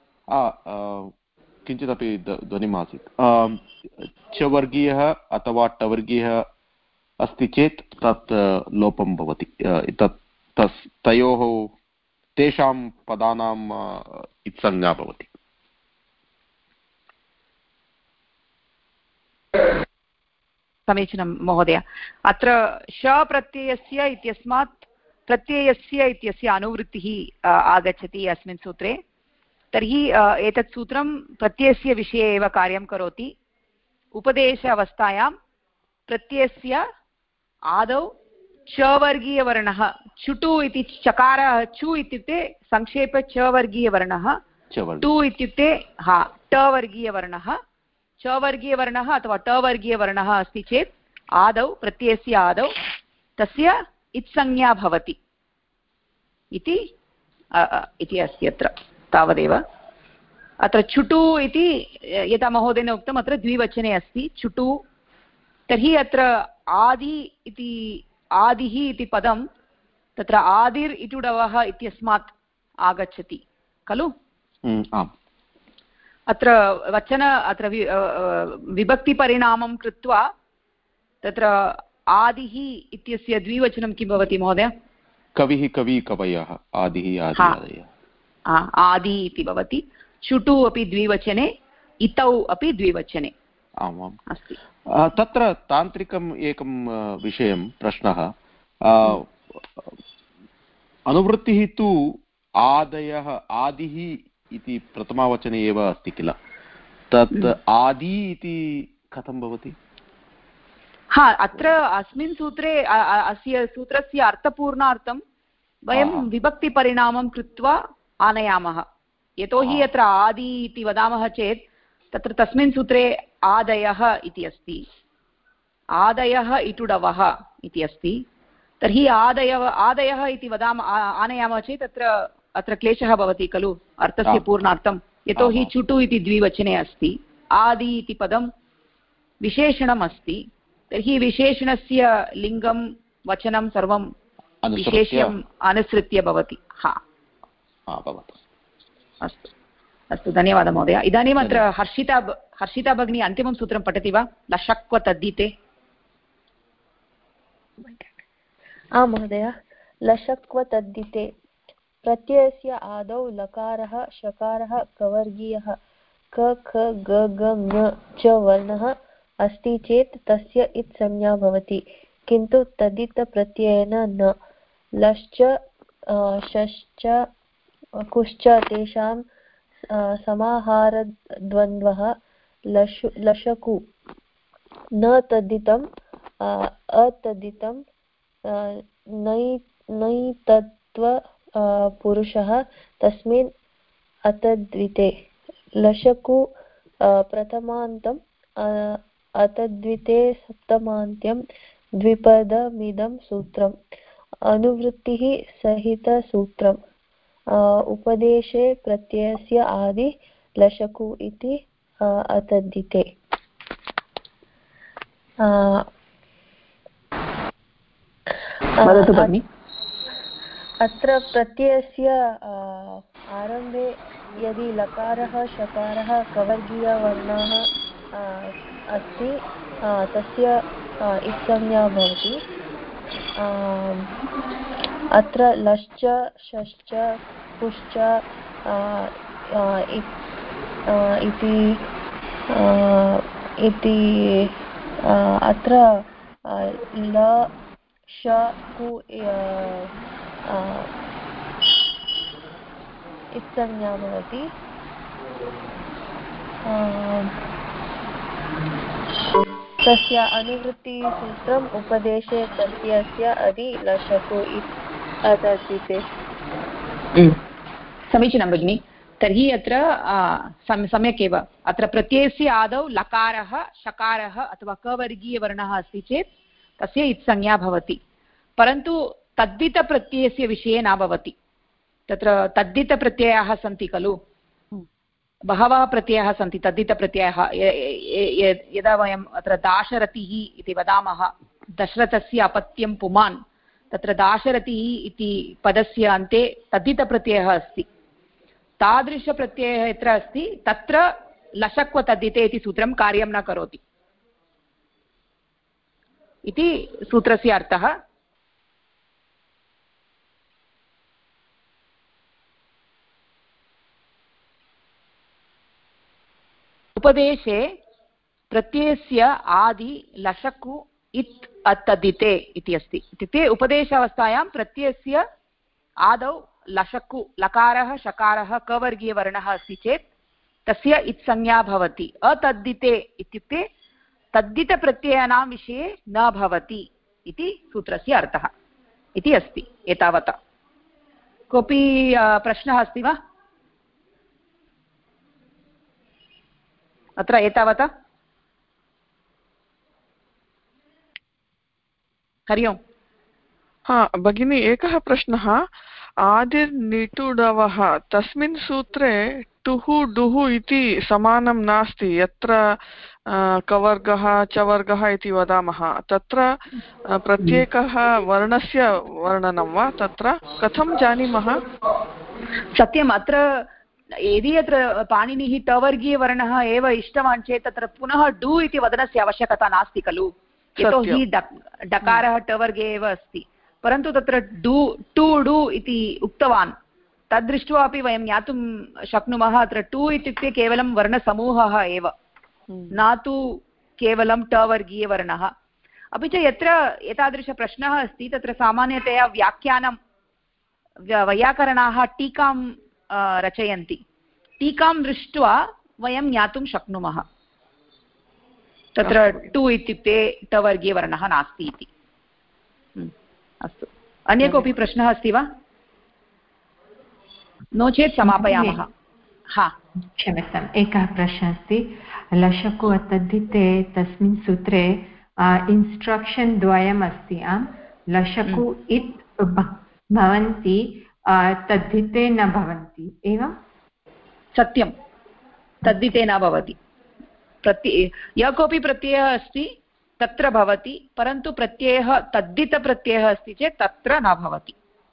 किञ्चिदपि ध्वनिमासीत्। चवर्गीयः अथवा टवर्गीयः अस्ति चेत् तत् लोपं भवति। तयोः तेषां पदानां इत्संज्ञा भवति। समीचीनं महोदय। अत्र श प्रत्ययस्य इत्यस्मात् प्रत्ययस्य इत्यस्य अनुवृत्तिः आगच्छति अस्मिन् सूत्रे। तर्हि एतत् सूत्रं प्रत्ययस्य विषये एव कार्यं करोति। उपदेश अवस्थायां प्रत्ययस्य आदौ च वर्गीयवर्णः चुटु इति चकारः। चु इत्युक्ते संक्षेप च वर्गीयवर्णः, टु इत्युक्ते ट वर्गीयवर्णः। च वर्गीयवर्णः अथवा ट वर्गीयवर्णः अस्ति चेत् आदौ प्रत्ययस्य आदौ तस्य इत्संज्ञा भवति इति अस्ति अत्र। तावदेव। अत्र चुटु इति यथा महोदयेन उक्तम्, अत्र द्विवचने अस्ति चुटु। तर्हि अत्र आदिः इति पदं तत्र आदिर् इटुडवः इत्यस्मात् आगच्छति खलु? अत्र विभक्तिपरिणामं कृत्वा तत्र आदिः इत्यस्य द्विवचनं किं भवति महोदय? कविः कवि कवयः आदिः आदि इति भवति। चुटु अपि द्विवचने, इतौ अपि द्विवचने। आमाम् अस्ति। तत्र तान्त्रिकम् एकं विषयं प्रश्नः। अनुवृत्तिः तु आदयः आदिः इति प्रथमावचने एव अस्ति किल, तत् आदि इति कथं भवति? हा, अत्र अस्मिन् सूत्रे अस्य सूत्रस्य अर्थपूर्णार्थं वयं विभक्तिपरिणामं कृत्वा आनयामः। यतोहि अत्र आदि इति वदामः चेत् तत्र तस्मिन् सूत्रे आदयः इति अस्ति, आदयः इटुडवः इति अस्ति। तर्हि आदयः इति वदामः आनयामः चेत् अत्र क्लेशः भवति खलु अर्थस्य पूर्णार्थं, यतोहि चुटु इति द्विवचने अस्ति, आदि इति पदं विशेषणम् अस्ति। तर्हि विशेषणस्य लिङ्गं वचनं सर्वं विशेष्यम् अनुसृत्य भवति। हा, अस्तु अस्तु, धन्यवादः महोदय। इदानीम् अत्र हर्षिता भगिनी अन्तिमं सूत्रं पठति वा? लशक्व तद्धिते। आं महोदय। लशक्व तद्धिते प्रत्ययस्य आदौ लकारः शकारः कवर्गीयः क ख ग ग ङ च वर्णः अस्ति चेत् तस्य इत् संज्ञा भवति, किन्तु तदित प्रत्ययेन न। लश्च शश्च कुश्च तेषां समाहारद्वन्द्वः लशकु, न तद्धितम् अतद्धितं नैतत्व पुरुषः तस्मिन् अतद्विते। लशकु प्रथमान्तम् अतद्विते सप्तमान्त्यं द्विपदमिदं सूत्रम् अनुवृत्तिः सहितसूत्रम् उपदेशे प्रत्ययस्य आदि लशकु इति अतद्धिते। अत्र प्रत्ययस्य आरम्भे यदि लकारः शकारः कवर्गीयवर्णाः अस्ति तस्य इत्संज्ञा भवति। अत्र लश्च शश्च कुश्च इति अत्र ल श कु इत्संज्ञा भवति। तस्य अनुवृत्तिसूत्रम् उपदेशे प्रत्ययस्य अदि लशकु अतद्धिते। समीचीनं भगिनि। तर्हि अत्र सम्यक् एव अत्र प्रत्ययस्य आदौ लकारः शकारः अथवा कवर्गीयवर्णः अस्ति चेत् तस्य इत्संज्ञा भवति, परन्तु तद्धितप्रत्ययस्य विषये न भवति। तत्र तद्धितप्रत्ययाः सन्ति खलु, बहवः प्रत्ययाः सन्ति तद्धितप्रत्ययाः। यदा वयम् अत्र दाशरथिः इति वदामः, दशरथस्य अपत्यं पुमान्, तत्र दाशरथिः इति पदस्य अन्ते तद्धितप्रत्ययः अस्ति। तादृशप्रत्ययः यत्र अस्ति तत्र लशक्व तद्धिते इति सूत्रं कार्यं न करोति इति सूत्रस्य अर्थः। उपदेशे प्रत्ययस्य आदि लशकु इत् अतद्धिते इति अस्ति। इत्युक्ते उपदेशावस्थायां प्रत्ययस्य आदौ लशकु लकारः शकारः कवर्गीयवर्णः अस्ति चेत् तस्य इत्संज्ञा भवति। अतद्धिते इत्युक्ते तद्धितप्रत्ययानां विषये न भवति इति सूत्रस्य अर्थः इति अस्ति। एतावता कोऽपि प्रश्नः अस्ति वा अत्र? एतावता। हरि ओम्। हा भगिनी, एकः प्रश्नः। आदिर्निटुडवः तस्मिन् सूत्रे टुः डुः इति समानं नास्ति। यत्र कवर्गः चवर्गः इति वदामः तत्र प्रत्येकः वर्णस्य वर्णनं वा तत्र कथं जानीमः? सत्यम्, अत्र यदि अत्र पाणिनिः टवर्गीयवर्णः एव इष्टवान् चेत् तत्र पुनः डु इति वदनस्य आवश्यकता नास्ति खलु, यतोहि डकारः टवर्गे एव अस्ति। परन्तु तत्र टु डु इति उक्तवान्, तद्दृष्ट्वा अपि वयं ज्ञातुं शक्नुमः अत्र टु इत्युक्ते केवलं वर्णसमूहः एव, न तु केवलं टवर्गीयवर्णः। अपि च यत्र एतादृशप्रश्नः अस्ति तत्र सामान्यतया व्याख्यानं वैयाकरणाः टीकां रचयन्ति, टीकां दृष्ट्वा वयं ज्ञातुं शक्नुमः तत्र टु इत्युक्ते टवर्गीयवर्णः नास्ति इति। अस्तु, अन्य कोऽपि प्रश्नः अस्ति वा? नो चेत् समापयामः। हा, क्षम्यताम्, एकः प्रश्नः अस्ति। लशकु तद्धिते तस्मिन् सूत्रे इन्स्ट्रक्षन् द्वयम् अस्ति। आम्, लशकु इत् भवन्ति, तद्धिते न भवन्ति, एवं? सत्यं, तद्धिते न भवति। यः कोऽपि प्रत्ययः अस्ति तत्र भवति, परन्तु प्रत्ययः तद्धितप्रत्ययः अस्ति चेत् तत्र न भवति।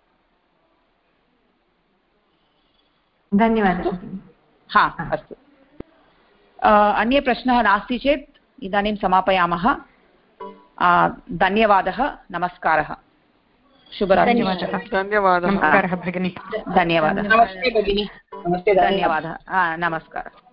धन्यवादः। हा, अस्तु, अन्ये प्रश्नः नास्ति चेत् इदानीं समापयामः। धन्यवादः, नमस्कारः, शुभरात्रिः। धन्यवादः। नमस्कारः भगिनी। धन्यवादः। नमस्ते भगिनी। नमस्ते, धन्यवादः। नमस्कारः।